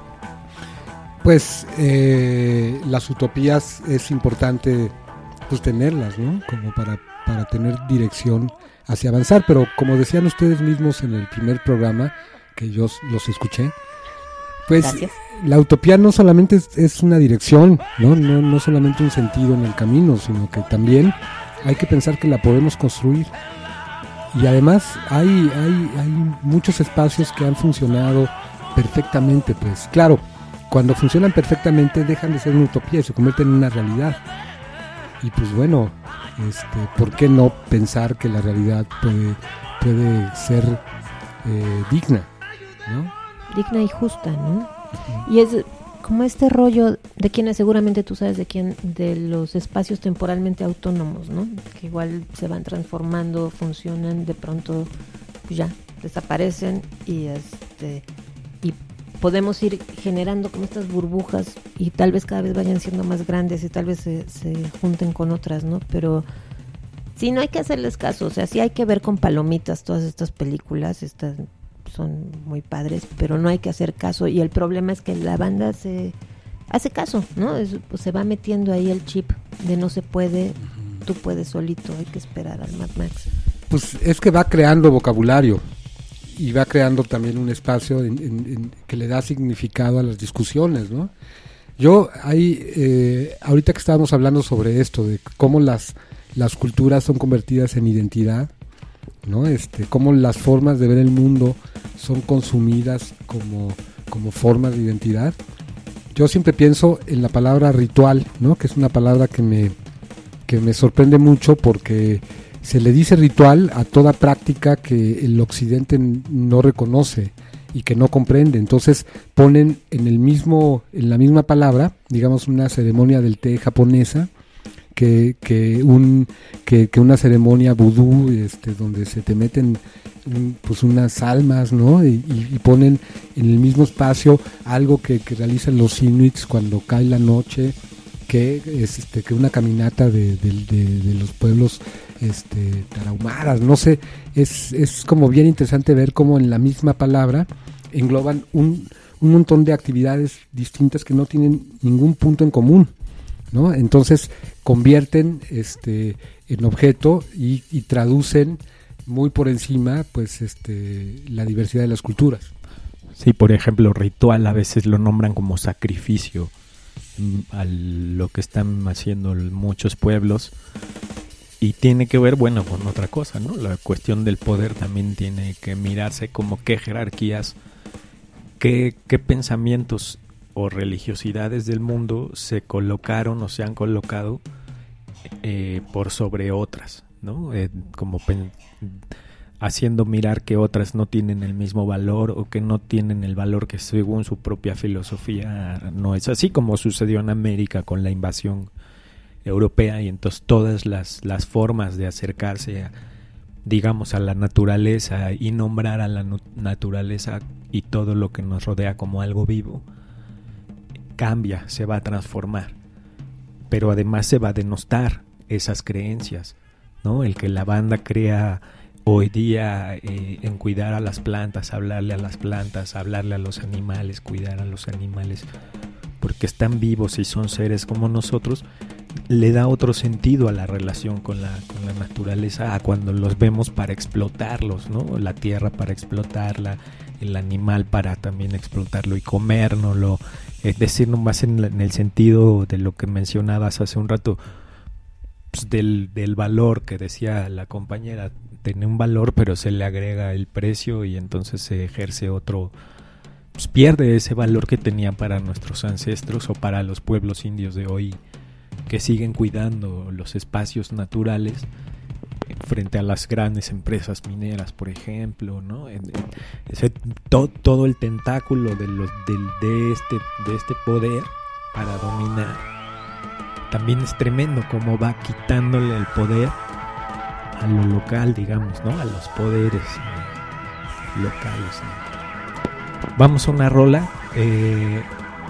Pues eh, las utopías es importante pues tenerlas, ¿no? Como para, para tener dirección hacia avanzar, pero como decían ustedes mismos en el primer programa que yo los escuché, pues Gracias. La utopía no solamente es, es una dirección, ¿no? No, no solamente un sentido en el camino, sino que también hay que pensar que la podemos construir y además hay, hay, hay muchos espacios que han funcionado perfectamente, pues claro, cuando funcionan perfectamente dejan de ser una utopía y se convierten en una realidad. Y pues bueno, este, ¿por qué no pensar que la realidad puede, puede ser eh, digna, ¿no? Digna y justa, ¿no? Uh-huh. Y es como este rollo de quienes seguramente tú sabes de quién, de los espacios temporalmente autónomos, ¿no? Que igual se van transformando, funcionan, de pronto pues ya desaparecen y este y podemos ir generando como estas burbujas y tal vez cada vez vayan siendo más grandes y tal vez se, se junten con otras, ¿no? Pero sí, no hay que hacerles caso, o sea, sí hay que ver con palomitas todas estas películas, estas son muy padres, pero no hay que hacer caso, y el problema es que la banda se hace caso, ¿no? Es, pues, se va metiendo ahí el chip de no se puede, tú puedes solito, hay que esperar al Mad Max. Pues es que va creando vocabulario y va creando también un espacio en, en, en que le da significado a las discusiones, ¿no? Yo ahí, eh, ahorita que estábamos hablando sobre esto, de cómo las, las culturas son convertidas en identidad, ¿no? Este, cómo las formas de ver el mundo son consumidas como, como formas de identidad. Yo siempre pienso en la palabra ritual, ¿no? Que es una palabra que me, que me sorprende mucho porque se le dice ritual a toda práctica que el occidente no reconoce y que no comprende. Entonces ponen en el mismo, en la misma palabra, digamos, una ceremonia del té japonesa, que, que un que, que una ceremonia vudú, este, donde se te meten un, pues unas almas, ¿no? Y, y ponen en el mismo espacio algo que, que realizan los inuits cuando cae la noche, que es este, que una caminata de, de, de, de los pueblos este, tarahumaras, no sé, es, es como bien interesante ver cómo en la misma palabra engloban un, un montón de actividades distintas que no tienen ningún punto en común, ¿no? Entonces convierten este en objeto y, y traducen muy por encima pues este la diversidad de las culturas. Sí, por ejemplo, ritual a veces lo nombran como sacrificio a lo que están haciendo muchos pueblos, y tiene que ver, bueno, con otra cosa, ¿no? La cuestión del poder también tiene que mirarse como qué jerarquías, qué, qué pensamientos o religiosidades del mundo se colocaron o se han colocado eh, por sobre otras, ¿no? Eh, como pen- haciendo mirar que otras no tienen el mismo valor o que no tienen el valor que según su propia filosofía no es así, como sucedió en América con la invasión europea, y entonces todas las, las formas de acercarse a, digamos, a la naturaleza y nombrar a la nu- naturaleza y todo lo que nos rodea como algo vivo cambia, se va a transformar, pero además se va a denostar esas creencias, ¿no? El que la banda crea hoy día eh, en cuidar a las plantas, hablarle a las plantas, hablarle a los animales, cuidar a los animales, porque están vivos y son seres como nosotros, le da otro sentido a la relación con la, con la naturaleza a cuando los vemos para explotarlos, ¿no? La tierra para explotarla, el animal para también explotarlo y comérnoslo. Es decir, nomás en, en el sentido de lo que mencionabas hace un rato, pues del, del valor que decía la compañera, tiene un valor pero se le agrega el precio y entonces se ejerce otro, pues pierde ese valor que tenía para nuestros ancestros o para los pueblos indios de hoy que siguen cuidando los espacios naturales frente a las grandes empresas mineras, por ejemplo, ¿no? En, en, ese, to, todo el tentáculo de los del, de este de este poder para dominar también es tremendo, cómo va quitándole el poder a lo local, digamos, ¿no? A los poderes eh, locales, ¿no? Vamos a una rola. Eh,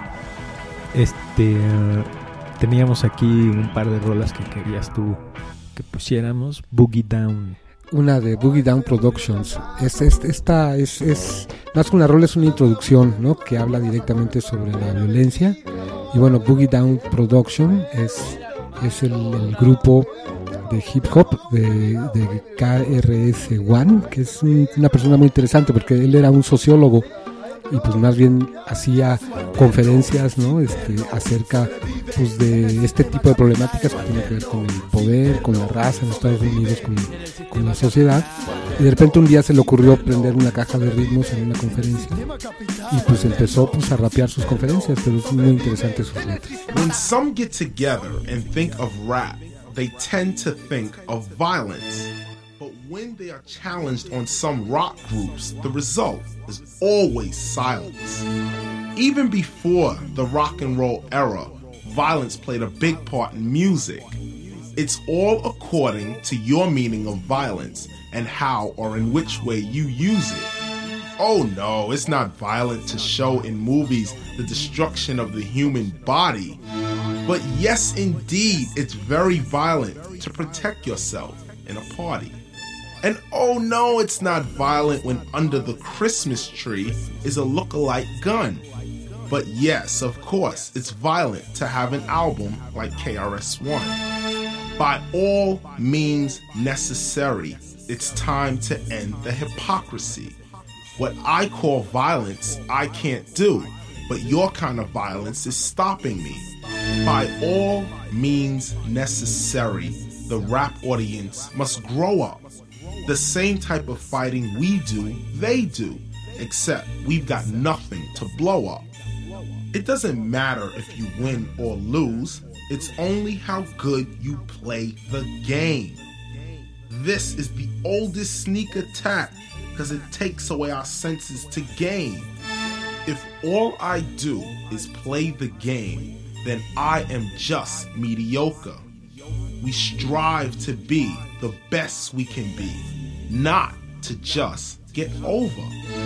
este uh, teníamos aquí un par de rolas que querías tú que pusiéramos. Boogie Down, una de Boogie Down Productions. Es, es, esta es, es más que una rola, es una introducción, ¿no? Que habla directamente sobre la violencia. Y bueno, Boogie Down Production es, es el, el grupo de hip hop de, de K R S One, que es un, una persona muy interesante porque él era un sociólogo y pues más bien hacía conferencias, ¿no? Este, acerca pues de este tipo de problemáticas que tienen que ver con el poder, con la raza en Estados Unidos, con, con la sociedad, y de repente un día se le ocurrió prender una caja de ritmos en una conferencia y pues empezó pues a rapear sus conferencias, pero es muy interesante sus letras. When some get together and think of rap, they tend to think of violence. But when they are challenged on some rock groups, the result is always silence. Even before the rock and roll era, violence played a big part in music. It's all according to your meaning of violence and how or in which way you use it. Oh no, it's not violent to show in movies the destruction of the human body. But yes, indeed, it's very violent to protect yourself in a party. And oh no, it's not violent when under the Christmas tree is a look-alike gun. But yes, of course, it's violent to have an album like K R S One. By all means necessary, it's time to end the hypocrisy. What I call violence, I can't do, but your kind of violence is stopping me. By all means necessary, the rap audience must grow up. The same type of fighting we do, they do, except we've got nothing to blow up. It doesn't matter if you win or lose, it's only how good you play the game. This is the oldest sneak attack because it takes away our senses to game. If all I do is play the game, then I am just mediocre. We strive to be the best we can be, not to just get over.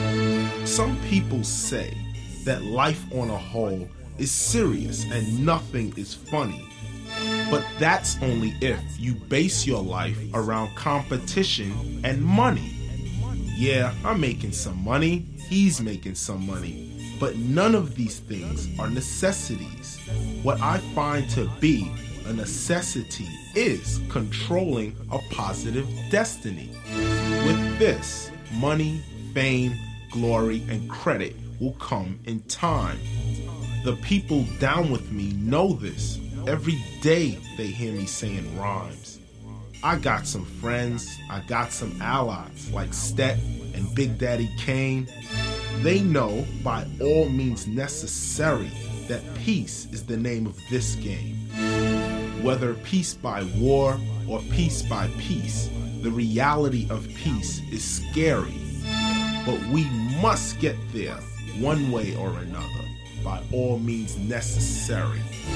Some people say that life on a whole is serious and nothing is funny. But that's only if you base your life around competition and money. Yeah, I'm making some money, he's making some money, but none of these things are necessities. What I find to be a necessity is controlling a positive destiny. With this, money, fame, glory, and credit will come in time. The people down with me know this. Every day they hear me saying rhymes. I got some friends, I got some allies like Stet and Big Daddy Kane. They know by all means necessary that peace is the name of this game. Whether peace by war or peace by peace, the reality of peace is scary. But we must get there one way or another, by all means necessary.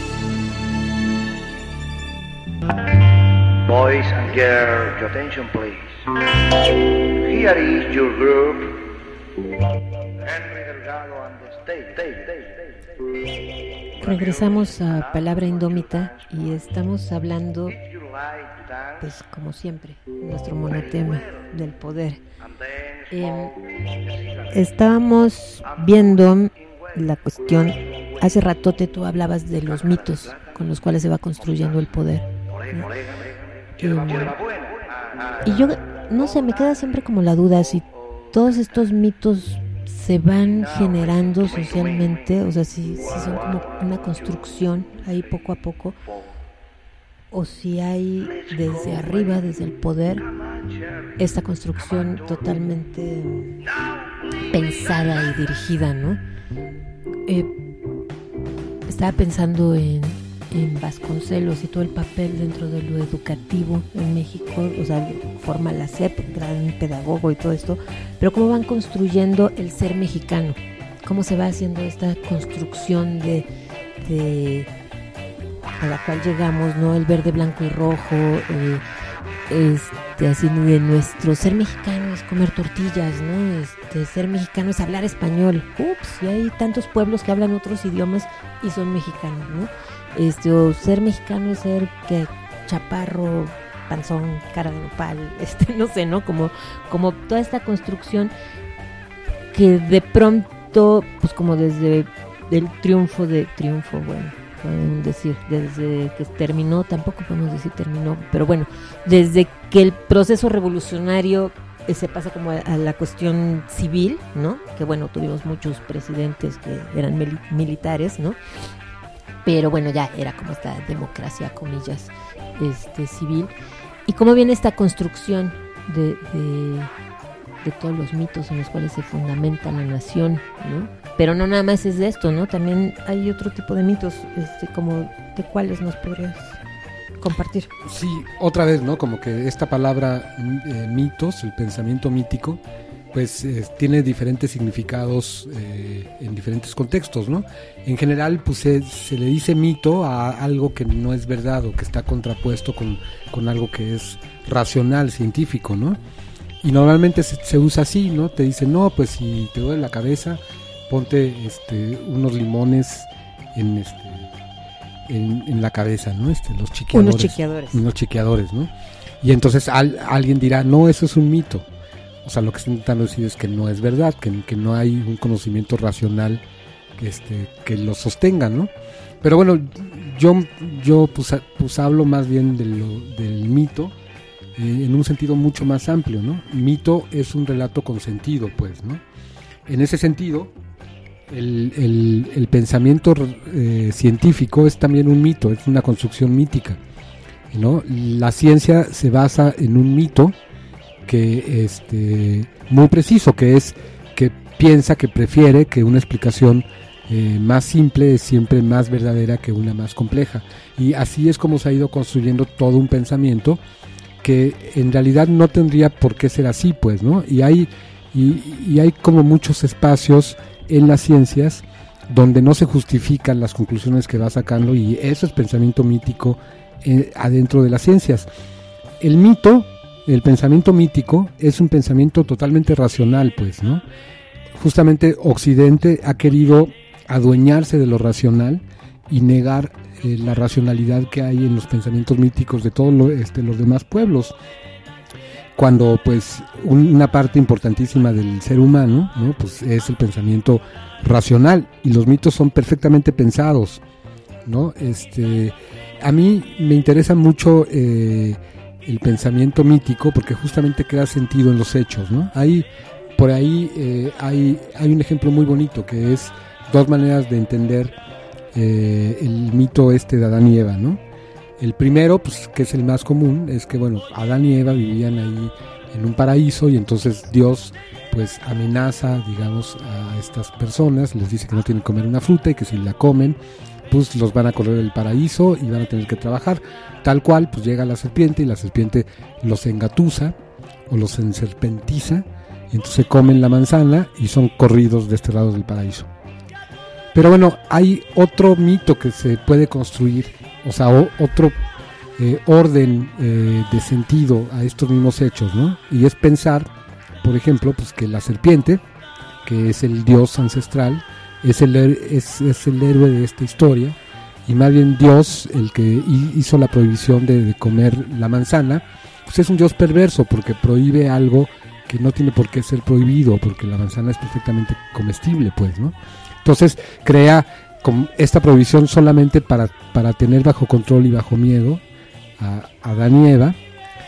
Boys and girls, your attention please. Here is your group. Henry Delgado and the stage. Regresamos a Palabra Indómita y estamos hablando, pues como siempre, nuestro monotema del poder. Eh, estábamos viendo la cuestión, hace ratote tú hablabas de los mitos con los cuales se va construyendo el poder, ¿no? Eh, y yo, no sé, me queda siempre como la duda si todos estos mitos se van generando socialmente, o sea, si, si son como una construcción ahí poco a poco, o si hay desde arriba, desde el poder, esta construcción totalmente pensada y dirigida, ¿no? Eh, estaba pensando en, en Vasconcelos y todo el papel dentro de lo educativo en México, o sea, forma la S E P, gran pedagogo y todo esto, pero cómo van construyendo el ser mexicano, cómo se va haciendo esta construcción de, de a la cual llegamos, ¿no? El verde, blanco y rojo, eh, este, así de nuestro ser mexicano es comer tortillas, ¿no? Este, ser mexicano es hablar español. Ups, y hay tantos pueblos que hablan otros idiomas y son mexicanos, ¿no? Este, o ser mexicano es ser que chaparro, panzón, cara de nopal, este, no sé, ¿no? Como, como toda esta construcción que de pronto, pues como desde el triunfo de triunfo, bueno, pueden decir, desde que terminó, tampoco podemos decir terminó, pero bueno, desde que el proceso revolucionario eh, se pasa como a, a la cuestión civil, ¿no? Que bueno, tuvimos muchos presidentes que eran mil- militares, ¿no? pero bueno, ya era como esta democracia, comillas, este, civil. Y cómo viene esta construcción de, de, de todos los mitos en los cuales se fundamenta la nación, ¿no? Pero no nada más es de esto, ¿no? También hay otro tipo de mitos, este, como de cuáles nos podrías compartir. Sí, otra vez, ¿no? Como que esta palabra eh, mitos, el pensamiento mítico, pues eh, tiene diferentes significados eh, en diferentes contextos, ¿no? En general, pues se, se le dice mito a algo que no es verdad o que está contrapuesto con, con algo que es racional, científico, ¿no? Y normalmente se, se usa así, ¿no? Te dicen, no, pues si te duele la cabeza, ponte este, unos limones en este en, en la cabeza, ¿no? Este, los chiqueadores. Unos chiqueadores. Unos chiqueadores, ¿no? Y entonces al, alguien dirá, no, eso es un mito. O sea, lo que está intentando decir es que no es verdad, que, que no hay un conocimiento racional que, este, que lo sostenga, ¿no? Pero bueno, yo, yo pues, pues hablo más bien de lo, del mito eh, en un sentido mucho más amplio, ¿no? Mito es un relato con sentido, pues, ¿no? En ese sentido, el, el, el pensamiento eh, científico es también un mito, es una construcción mítica, ¿no? La ciencia se basa en un mito que este muy preciso, que es que piensa, que prefiere que una explicación eh, más simple es siempre más verdadera que una más compleja, y así es como se ha ido construyendo todo un pensamiento que en realidad no tendría por qué ser así, pues, ¿no? Y hay y, y hay como muchos espacios en las ciencias donde no se justifican las conclusiones que va sacando, y eso es pensamiento mítico eh, adentro de las ciencias. El mito El pensamiento mítico es un pensamiento totalmente racional, pues, ¿no? Justamente Occidente ha querido adueñarse de lo racional y negar eh, la racionalidad que hay en los pensamientos míticos de todos lo, este, los demás pueblos. Cuando, pues, un, una parte importantísima del ser humano, ¿no? Pues es el pensamiento racional, y los mitos son perfectamente pensados, ¿no? Este, a mí me interesa mucho Eh, el pensamiento mítico porque justamente crea sentido en los hechos, ¿no? Hay por ahí eh, hay hay un ejemplo muy bonito que es dos maneras de entender eh, el mito este de Adán y Eva, ¿no? El primero, pues, que es el más común, es que bueno, Adán y Eva vivían ahí en un paraíso, y entonces Dios pues amenaza, digamos, a estas personas, les dice que no tienen que comer una fruta y que si la comen pues los van a correr del paraíso y van a tener que trabajar. Tal cual, pues llega la serpiente, y la serpiente los engatusa o los enserpentiza, y entonces comen la manzana y son corridos, desterrados del paraíso. Pero bueno, hay otro mito que se puede construir, o sea, o, otro eh, orden eh, de sentido a estos mismos hechos, ¿no? Y es pensar, por ejemplo, pues que la serpiente, que es el dios ancestral, Es el, es, es el héroe de esta historia, y más bien Dios, el que hizo la prohibición de, de comer la manzana, pues es un Dios perverso porque prohíbe algo que no tiene por qué ser prohibido, porque la manzana es perfectamente comestible, pues, ¿no? Entonces crea como esta prohibición solamente para, para tener bajo control y bajo miedo a, a Adán y Eva,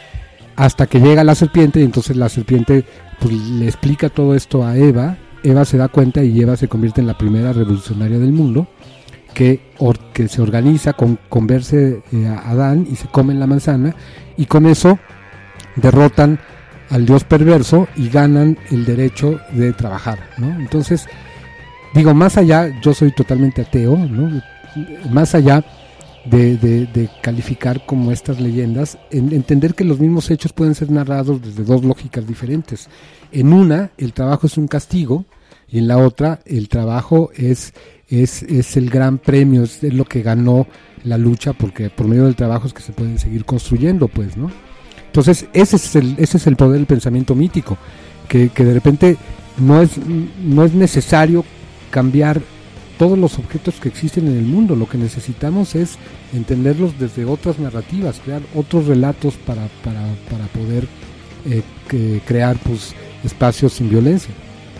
hasta que llega la serpiente, y entonces la serpiente pues le explica todo esto a Eva. Eva se da cuenta, y Eva se convierte en la primera revolucionaria del mundo, que, or, que se organiza con converse eh, a Adán y se comen la manzana, y con eso derrotan al dios perverso y ganan el derecho de trabajar, ¿no? Entonces, digo, más allá, yo soy totalmente ateo, ¿no? Más allá de, de, de calificar como estas leyendas, en, entender que los mismos hechos pueden ser narrados desde dos lógicas diferentes. En una, el trabajo es un castigo, y en la otra, el trabajo es, es, es el gran premio, es, es lo que ganó la lucha, porque por medio del trabajo es que se pueden seguir construyendo, pues, ¿no? Entonces, ese es el, ese es el poder del pensamiento mítico, que, que de repente no es, no es necesario cambiar todos los objetos que existen en el mundo. Lo que necesitamos es entenderlos desde otras narrativas, crear otros relatos para, para, para poder eh, que, crear pues espacios sin violencia.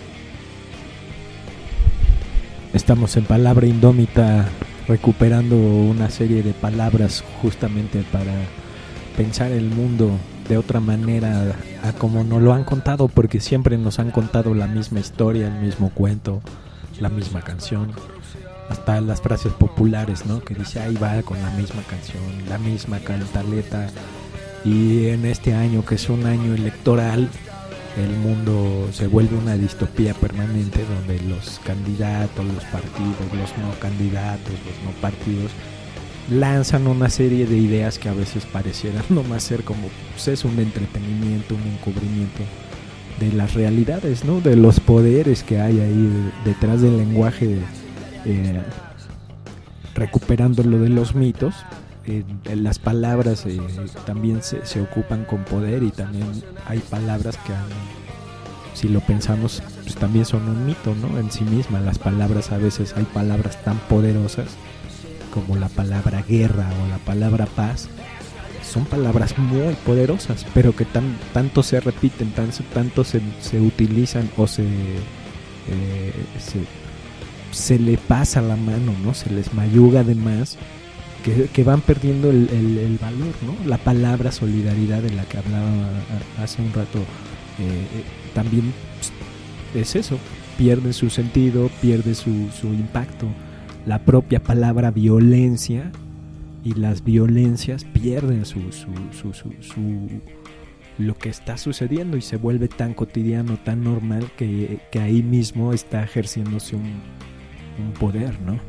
Estamos en Palabra Indómita recuperando una serie de palabras justamente para pensar el mundo de otra manera a como nos lo han contado, porque siempre nos han contado la misma historia, el mismo cuento, la misma canción, hasta las frases populares, ¿no? Que dice, ahí va con la misma canción, la misma cantaleta. Y en este año, que es un año electoral, el mundo se vuelve una distopía permanente donde los candidatos, los partidos, los no candidatos, los no partidos lanzan una serie de ideas que a veces parecieran nomás ser como, pues es un entretenimiento, un encubrimiento de las realidades, ¿no? De los poderes que hay ahí de, detrás del lenguaje, eh, recuperando lo de los mitos. Eh, las palabras eh, también se, se ocupan con poder, y también hay palabras que han, si lo pensamos, pues también son un mito, ¿no? En sí misma, las palabras, a veces hay palabras tan poderosas como la palabra guerra o la palabra paz. Son palabras muy poderosas, pero que tan, tanto se repiten, tan, tanto se, se utilizan o se, eh, se se le pasa la mano, ¿no? Se les mayuga de más, que, que van perdiendo el, el, el valor, ¿no? La palabra solidaridad, de la que hablaba hace un rato, eh, también es eso, pierde su sentido, pierde su, su impacto. La propia palabra violencia y las violencias pierden su, su, su, su, su lo que está sucediendo, y se vuelve tan cotidiano, tan normal, que, que ahí mismo está ejerciéndose un, un poder, ¿no?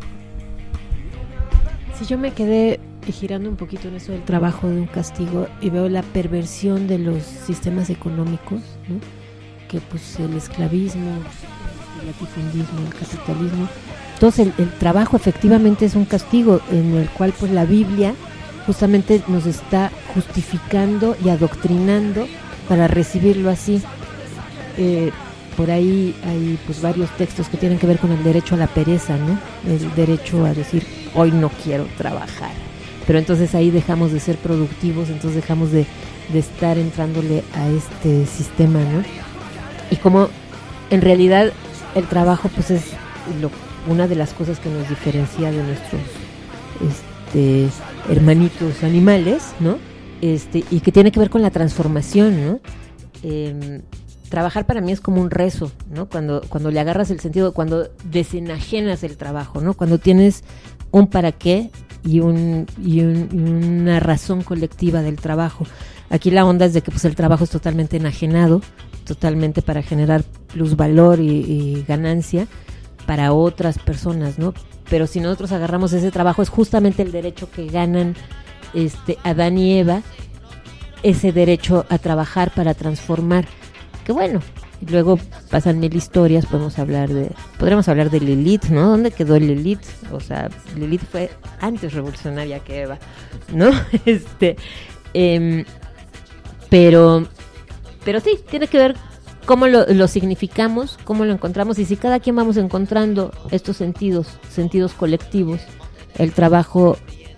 Si yo me quedé girando un poquito en eso del trabajo de un castigo y veo la perversión de los sistemas económicos, ¿no? Que pues el esclavismo, el latifundismo, el capitalismo, entonces el, el trabajo efectivamente es un castigo, en el cual pues la Biblia justamente nos está justificando y adoctrinando para recibirlo así. Eh, por ahí hay pues varios textos que tienen que ver con el derecho a la pereza, ¿no? El derecho a decir, hoy no quiero trabajar. Pero entonces ahí dejamos de ser productivos, entonces dejamos de, de estar entrándole a este sistema, ¿no? Y como en realidad el trabajo pues es lo, una de las cosas que nos diferencia de nuestros este, hermanitos animales, ¿no? Este, y que tiene que ver con la transformación, ¿no? Eh, trabajar para mí es como un rezo, ¿no? Cuando, cuando le agarras el sentido, cuando desenajenas el trabajo, ¿no? Cuando tienes un para qué y, un, y, un, y una razón colectiva del trabajo. Aquí la onda es de que pues el trabajo es totalmente enajenado, totalmente para generar plusvalor y, y ganancia para otras personas, ¿no? Pero si nosotros agarramos ese trabajo, es justamente el derecho que ganan este, Adán y Eva, ese derecho a trabajar para transformar. Que bueno, y luego pasan mil historias, podemos hablar de, podríamos hablar de Lilith, ¿no? ¿Dónde quedó Lilith? O sea, Lilith fue antes revolucionaria que Eva, ¿no? Este, eh, pero, pero sí, tiene que ver cómo lo, lo significamos, cómo lo encontramos, y si cada quien vamos encontrando estos sentidos, sentidos colectivos, el trabajo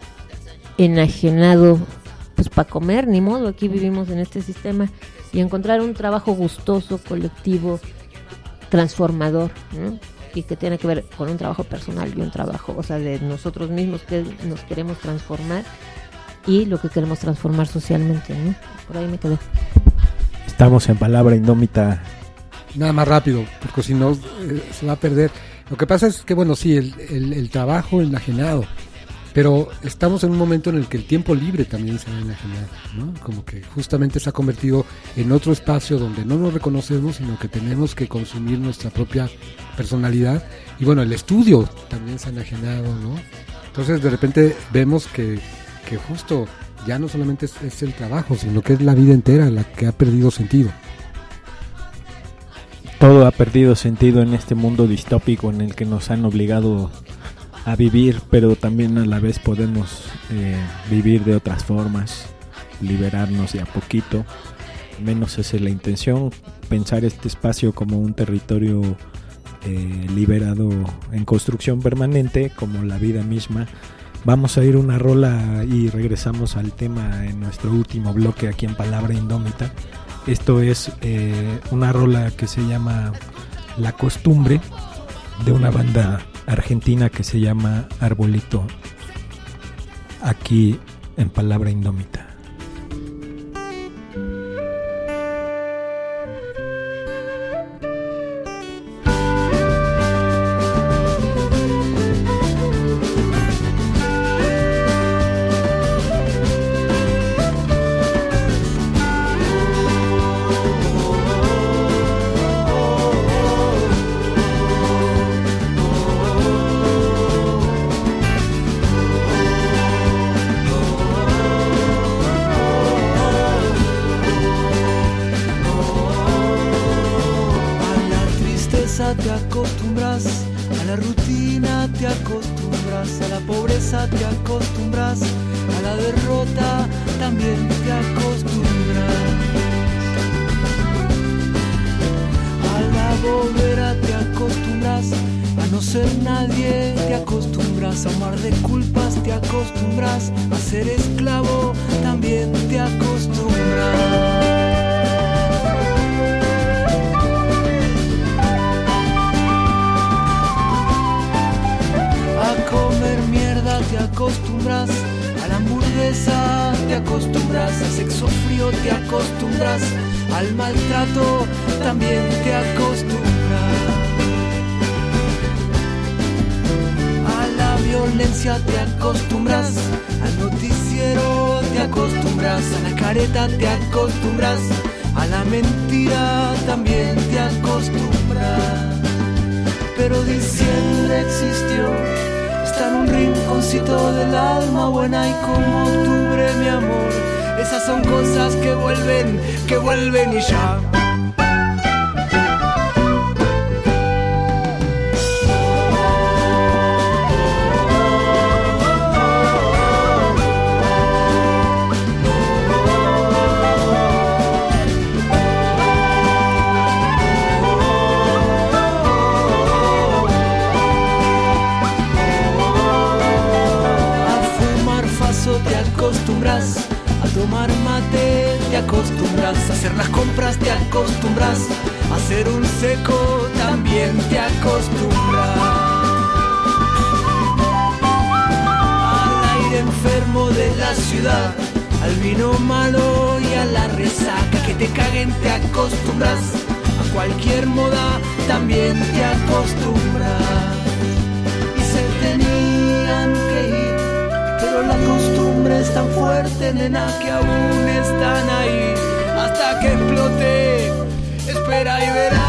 enajenado, pues para comer, ni modo, aquí vivimos en este sistema, y encontrar un trabajo gustoso, colectivo, transformador, ¿no? Y que tiene que ver con un trabajo personal y un trabajo, o sea, de nosotros mismos que nos queremos transformar y lo que queremos transformar socialmente, ¿no? Por ahí me quedé. Estamos en Palabra Indómita. Nada más rápido, porque si no eh, se va a perder. Lo que pasa es que, bueno, sí, el, el, el trabajo enajenado, pero estamos en un momento en el que el tiempo libre también se ha enajenado, ¿no? Como que justamente se ha convertido en otro espacio donde no nos reconocemos, sino que tenemos que consumir nuestra propia personalidad. Y bueno, el estudio también se ha enajenado, ¿no? Entonces de repente vemos que, que justo ya no solamente es, es el trabajo, sino que es la vida entera la que ha perdido sentido. Todo ha perdido sentido en este mundo distópico en el que nos han obligado a vivir, pero también a la vez podemos eh, vivir de otras formas, liberarnos de a poquito. Menos esa es la intención, pensar este espacio como un territorio eh, liberado en construcción permanente, como la vida misma. Vamos a ir una rola y regresamos al tema en nuestro último bloque aquí en Palabra Indómita. Esto es eh, una rola que se llama La Costumbre, de una banda argentina que se llama Arbolito, aquí en Palabra Indómita. vida te acostumbras, a la rutina te acostumbras, a la pobreza te acostumbras, a la derrota también te acostumbras. A la bobera te acostumbras, a no ser nadie te acostumbras, a amar de culpas te acostumbras, a ser esclavo también te acostumbras. A comer mierda te acostumbras, a la hamburguesa te acostumbras, al sexo frío te acostumbras, al maltrato también te acostumbras. A la violencia te acostumbras, al noticiero te acostumbras, a la careta te acostumbras, a la mentira también te acostumbras. Pero diciembre existió, está en un rinconcito del alma buena y como octubre, mi amor, esas son cosas que vuelven, que vuelven y ya. A tomar mate te acostumbras, a hacer las compras te acostumbras, a hacer un seco también te acostumbras. Al aire enfermo de la ciudad, al vino malo y a la resaca, que te caguen te acostumbras, a cualquier moda también te acostumbras. Y se tenían que ir, pero la costumbre es tan fuerte, nena, que aún están ahí. Hasta que explote, espera y verás.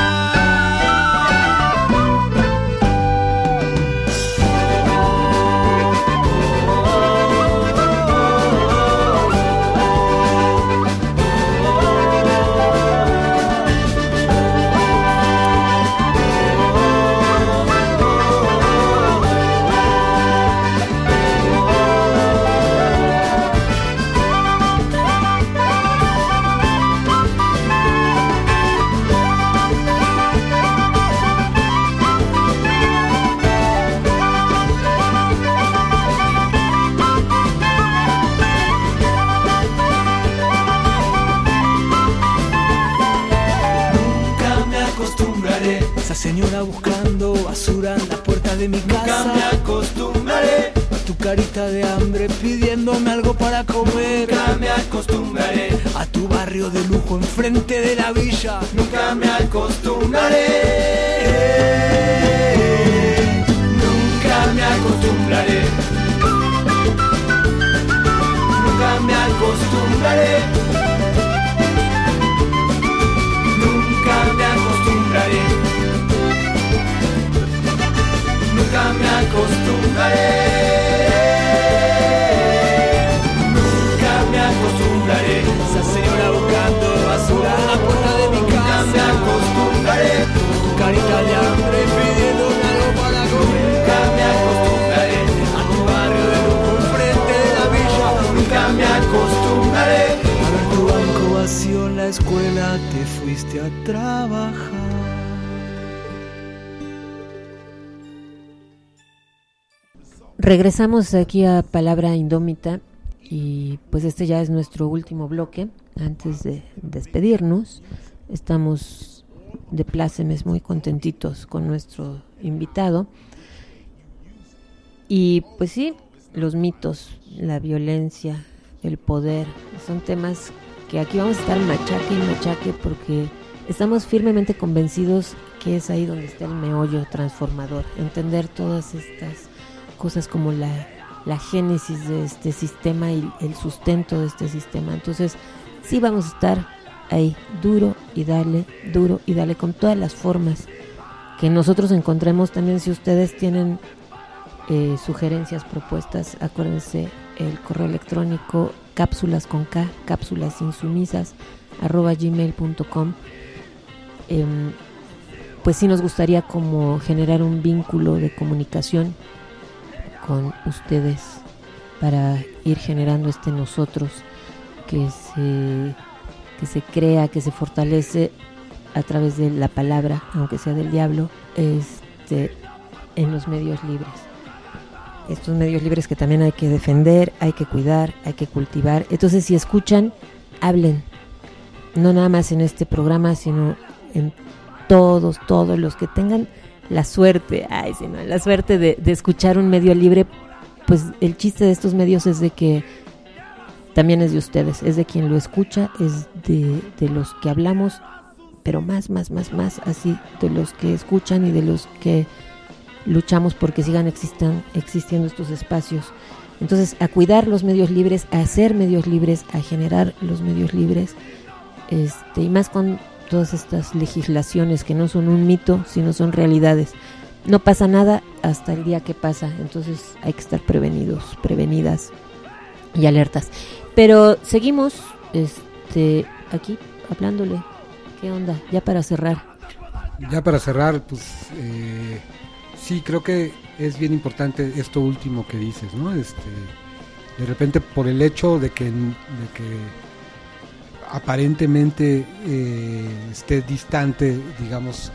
Esa señora buscando basura en la puerta de mi casa. Nunca me acostumbraré a tu carita de hambre pidiéndome algo para comer. Nunca me acostumbraré a tu barrio de lujo enfrente de la villa. Nunca me acostumbraré. Nunca me acostumbraré. Nunca me acostumbraré. Nunca me acostumbraré. Nunca me acostumbraré. Nunca me acostumbraré. Esa señora buscando basura en la puerta de mi casa. Nunca me acostumbraré. Tu carita de hambre pidiéndome algo para comer. Nunca me acostumbraré. A tu barrio de lujo enfrente de la villa. Nunca me acostumbraré. A ver tu banco vacío en la escuela, te fuiste a trabajar. Regresamos aquí a Palabra Indómita y pues este ya es nuestro último bloque. Antes de despedirnos, estamos de plácemes muy contentitos con nuestro invitado. Y pues sí, los mitos, la violencia, el poder, son temas que aquí vamos a estar machaque y machaque porque estamos firmemente convencidos que es ahí donde está el meollo transformador, entender todas estas cosas como la, la génesis de este sistema y el sustento de este sistema. Entonces sí vamos a estar ahí duro y dale, duro y dale con todas las formas que nosotros encontremos. También si ustedes tienen eh, sugerencias, propuestas, acuérdense el correo electrónico cápsulas con K, cápsulas insumisas arroba gmail punto com. eh, pues sí nos gustaría como generar un vínculo de comunicación con ustedes para ir generando este nosotros que se, que se crea, que se fortalece a través de la palabra, aunque sea del diablo, este, en los medios libres. Estos medios libres que también hay que defender, hay que cuidar, hay que cultivar. Entonces, si escuchan, hablen. No nada más en este programa, sino en todos, todos los que tengan la suerte, ay, sí, no, la suerte de, de escuchar un medio libre. Pues el chiste de estos medios es de que también es de ustedes, es de quien lo escucha, es de, de los que hablamos, pero más, más, más, más, así, de los que escuchan y de los que luchamos porque sigan existan, existiendo estos espacios. Entonces, a cuidar los medios libres, a hacer medios libres, a generar los medios libres, este, y más con todas estas legislaciones que no son un mito, sino son realidades. No pasa nada hasta el día que pasa, entonces hay que estar prevenidos, prevenidas y alertas. Pero seguimos este, aquí hablándole. ¿Qué onda? Ya para cerrar. Ya para cerrar, pues eh, sí, creo que es bien importante esto último que dices, ¿no? Este, de repente por el hecho de que, de que aparentemente eh, esté distante, digamos,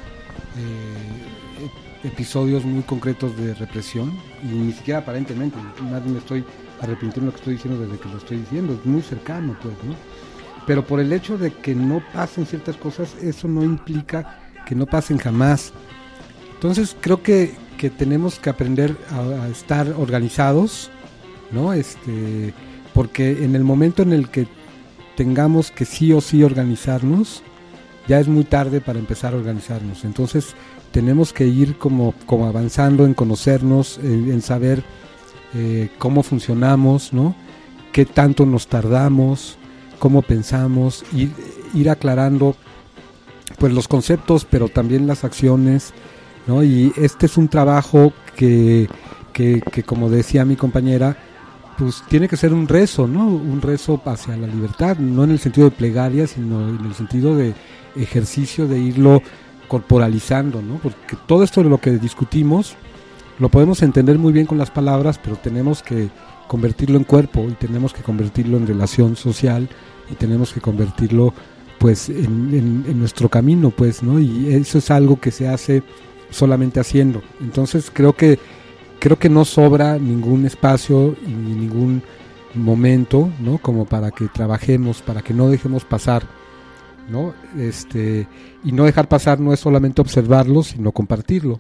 eh, episodios muy concretos de represión, y ni siquiera aparentemente, nadie me estoy arrepintiendo de lo que estoy diciendo desde que lo estoy diciendo, es muy cercano, pues, ¿no? Pero por el hecho de que no pasen ciertas cosas, eso no implica que no pasen jamás. Entonces creo que, que tenemos que aprender a, a estar organizados, ¿no? Este, porque en el momento en el que tengamos que sí o sí organizarnos, ya es muy tarde para empezar a organizarnos. Entonces tenemos que ir como, como avanzando en conocernos, en, en saber eh, cómo funcionamos, ¿no? Qué tanto nos tardamos, cómo pensamos, ir, ir aclarando pues los conceptos, pero también las acciones, ¿no? Y este es un trabajo que, que, que como decía mi compañera, pues tiene que ser un rezo, ¿no? Un rezo hacia la libertad, no en el sentido de plegaria, sino en el sentido de ejercicio, de irlo corporalizando, ¿no? Porque todo esto de lo que discutimos lo podemos entender muy bien con las palabras, pero tenemos que convertirlo en cuerpo y tenemos que convertirlo en relación social y tenemos que convertirlo pues en, en, en nuestro camino, pues, ¿no? Y eso es algo que se hace solamente haciendo. Entonces creo que creo que no sobra ningún espacio y ningún momento, ¿no? Como para que trabajemos, para que no dejemos pasar, ¿no? Este, y no dejar pasar no es solamente observarlo, sino compartirlo.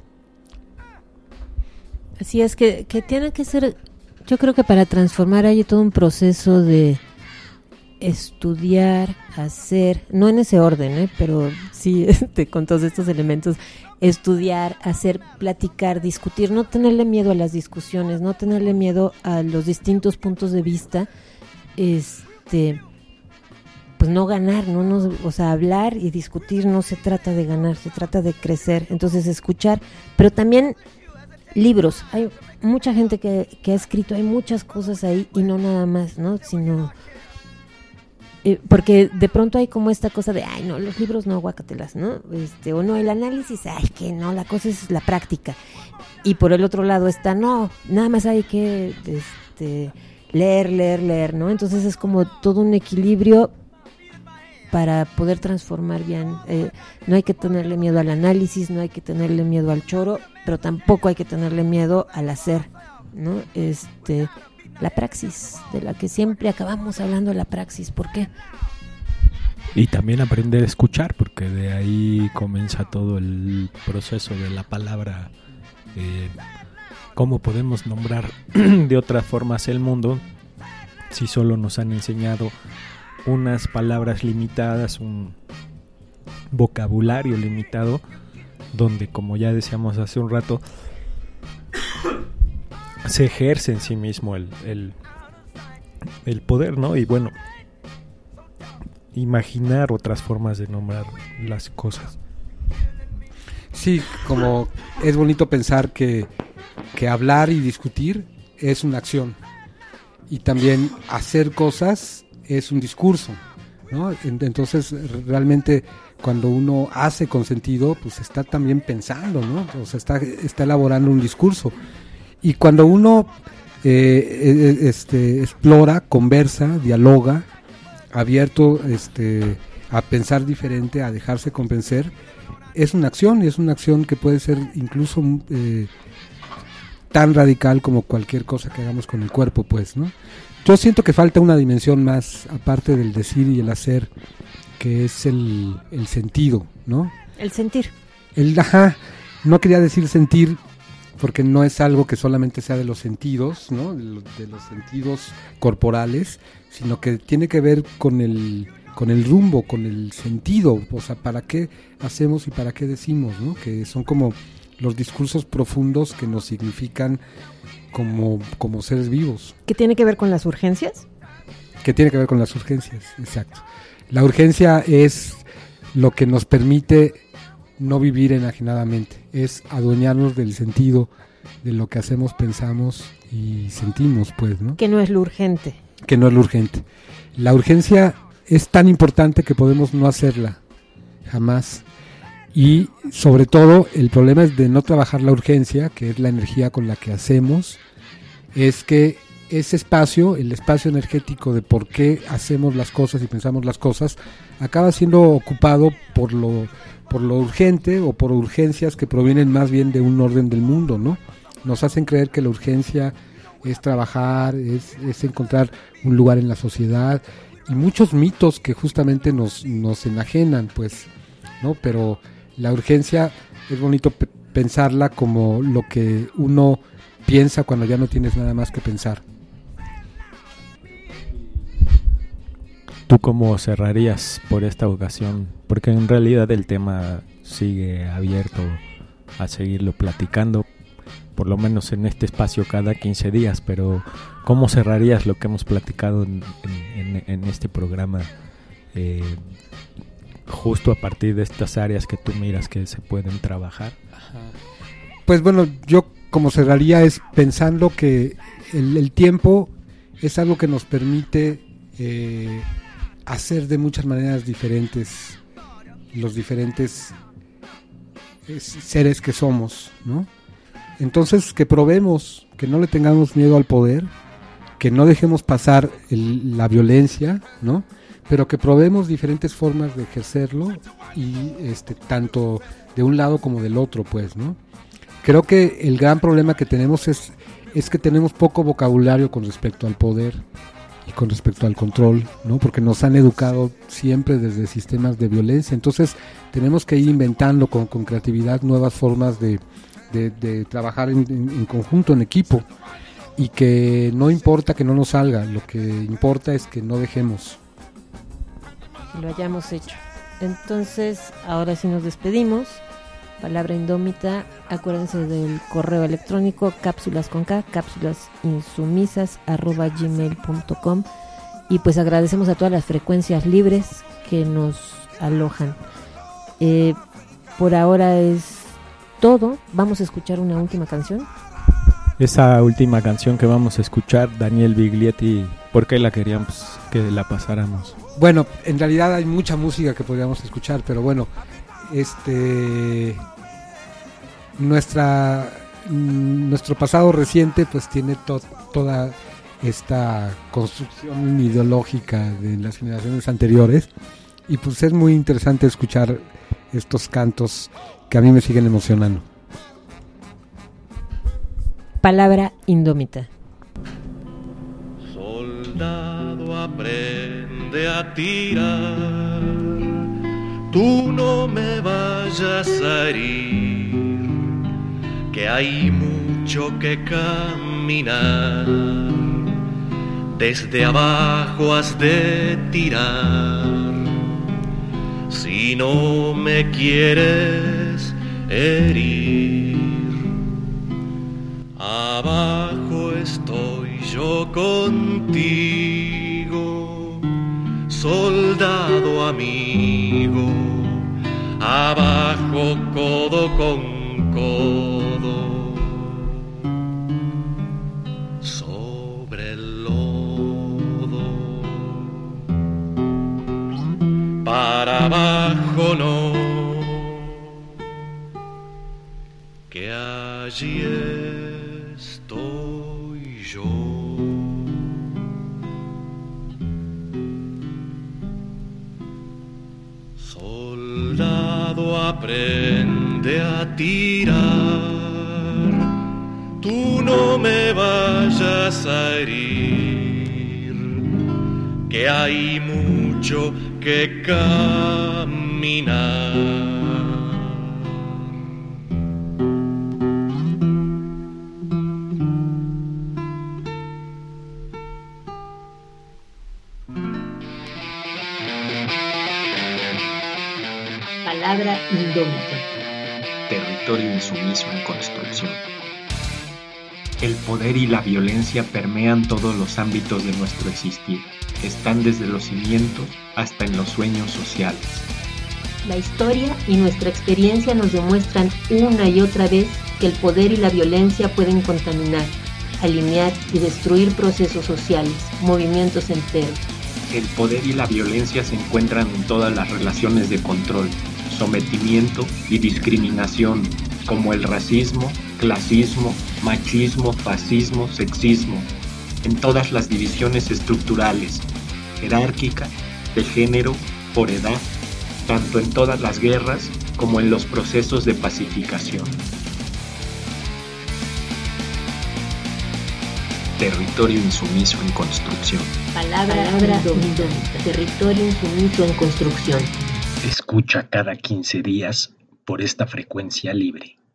Así es que, que tiene que ser, yo creo que para transformar hay todo un proceso de estudiar, hacer, no en ese orden, ¿eh? Pero sí este, con todos estos elementos, estudiar, hacer, platicar, discutir, no tenerle miedo a las discusiones, no tenerle miedo a los distintos puntos de vista, este, pues no ganar, no nos, o sea, hablar y discutir no se trata de ganar, se trata de crecer. Entonces escuchar, pero también libros, hay mucha gente que, que ha escrito, hay muchas cosas ahí y no nada más, ¿no? Sino eh, porque de pronto hay como esta cosa de, ay, no, los libros no, guácatelas, ¿no? Este, o no, el análisis, ay, que no, la cosa es la práctica. Y por el otro lado está, no, nada más hay que este, leer, leer, leer, ¿no? Entonces es como todo un equilibrio para poder transformar bien. Eh, no hay que tenerle miedo al análisis, no hay que tenerle miedo al choro, pero tampoco hay que tenerle miedo al hacer, ¿no? Este, la praxis, de la que siempre acabamos hablando de la praxis. ¿Por qué? Y también aprender a escuchar, porque de ahí comienza todo el proceso de la palabra. Eh, ¿Cómo podemos nombrar de otras formas el mundo si solo nos han enseñado unas palabras limitadas, un vocabulario limitado, donde, como ya decíamos hace un rato, se ejerce en sí mismo el, el, el poder, ¿no? Y bueno, imaginar otras formas de nombrar las cosas. Sí, como es bonito pensar que, que hablar y discutir es una acción, y también hacer cosas es un discurso. ¿no? Entonces, realmente, cuando uno hace con sentido, pues está también pensando, ¿no? O sea, está, está elaborando un discurso. Y cuando uno eh, este, explora, conversa, dialoga, abierto este, a pensar diferente, a dejarse convencer, es una acción, y es una acción que puede ser incluso eh, tan radical como cualquier cosa que hagamos con el cuerpo, pues, ¿no? Yo siento que falta una dimensión más, aparte del decir y el hacer, que es el, el sentido, ¿no? El sentir. El, ajá, no quería decir sentir, porque no es algo que solamente sea de los sentidos, ¿no? De los, de los sentidos corporales, sino que tiene que ver con el, con el rumbo, con el sentido, o sea, para qué hacemos y para qué decimos, ¿no? Que son como los discursos profundos que nos significan como, como seres vivos. ¿Qué tiene que ver con las urgencias? Que tiene que ver con las urgencias, exacto. La urgencia es lo que nos permite no vivir enajenadamente, es adueñarnos del sentido de lo que hacemos, pensamos y sentimos, pues, ¿no? Que no es lo urgente. Que no es lo urgente. La urgencia es tan importante que podemos no hacerla, jamás. Y sobre todo, el problema es de no trabajar la urgencia, que es la energía con la que hacemos, es que ese espacio, el espacio energético de por qué hacemos las cosas y pensamos las cosas, acaba siendo ocupado por lo, por lo urgente o por urgencias que provienen más bien de un orden del mundo, ¿no? Nos hacen creer que la urgencia es trabajar, es, es encontrar un lugar en la sociedad, y muchos mitos que justamente nos, nos enajenan, pues, ¿no? Pero la urgencia es bonito p- pensarla como lo que uno piensa cuando ya no tienes nada más que pensar. ¿Tú cómo cerrarías por esta ocasión? Porque en realidad el tema sigue abierto a seguirlo platicando, por lo menos en este espacio cada quince días, pero ¿cómo cerrarías lo que hemos platicado en, en, en este programa? Eh, justo a partir de estas áreas que tú miras que se pueden trabajar. Ajá. Pues bueno, yo como cerraría es pensando que el, el tiempo es algo que nos permite eh, hacer de muchas maneras diferentes los diferentes eh, seres que somos, ¿no? Entonces, que probemos, que no le tengamos miedo al poder, que no dejemos pasar el, la violencia, ¿no? Pero que probemos diferentes formas de ejercerlo, y este tanto de un lado como del otro, pues, ¿no? Creo que el gran problema que tenemos es, es que tenemos poco vocabulario con respecto al poder y con respecto al control, ¿no? Porque nos han educado siempre desde sistemas de violencia. Entonces tenemos que ir inventando con, con creatividad nuevas formas de, de, de trabajar en, en, en conjunto, en equipo, y que no importa que no nos salga, lo que importa es que no dejemos. Lo hayamos hecho. Entonces, ahora sí nos despedimos. Palabra indómita, acuérdense del correo electrónico cápsulas con K, cápsulas insumisas arroba gmail punto com, y pues agradecemos a todas las frecuencias libres que nos alojan. Eh, por ahora es todo. Vamos a escuchar una última canción. Esa última canción que vamos a escuchar, Daniel Biglietti, ¿por qué la queríamos que la pasáramos? Bueno, en realidad hay mucha música que podríamos escuchar, pero bueno, este nuestra nuestro pasado reciente pues tiene to, toda esta construcción ideológica de las generaciones anteriores, y pues es muy interesante escuchar estos cantos que a mí me siguen emocionando. Palabra indómita. Soldado, aprende a tirar, tú no me vayas a herir, que hay mucho que caminar, desde abajo has de tirar, si no me quieres herir. Abajo estoy yo contigo, soldado amigo, abajo codo con codo, sobre el lodo. para abajo no, que allí estoy yo. Soldado, aprende a tirar, tú no me vayas a herir, que hay mucho que caminar. Palabra indómita. Territorio insumiso en construcción. El poder y la violencia permean todos los ámbitos de nuestro existir. Están desde los cimientos hasta en los sueños sociales. La historia y nuestra experiencia nos demuestran una y otra vez que el poder y la violencia pueden contaminar, alinear y destruir procesos sociales, movimientos enteros. El poder y la violencia se encuentran en todas las relaciones de control, sometimiento y discriminación, como el racismo, clasismo, machismo, fascismo, sexismo, en todas las divisiones estructurales, jerárquica, de género, por edad, tanto en todas las guerras como en los procesos de pacificación. Territorio insumiso en construcción. Palabra, Palabra indómita. Territorio insumiso en construcción. Escucha cada quince días por esta frecuencia libre.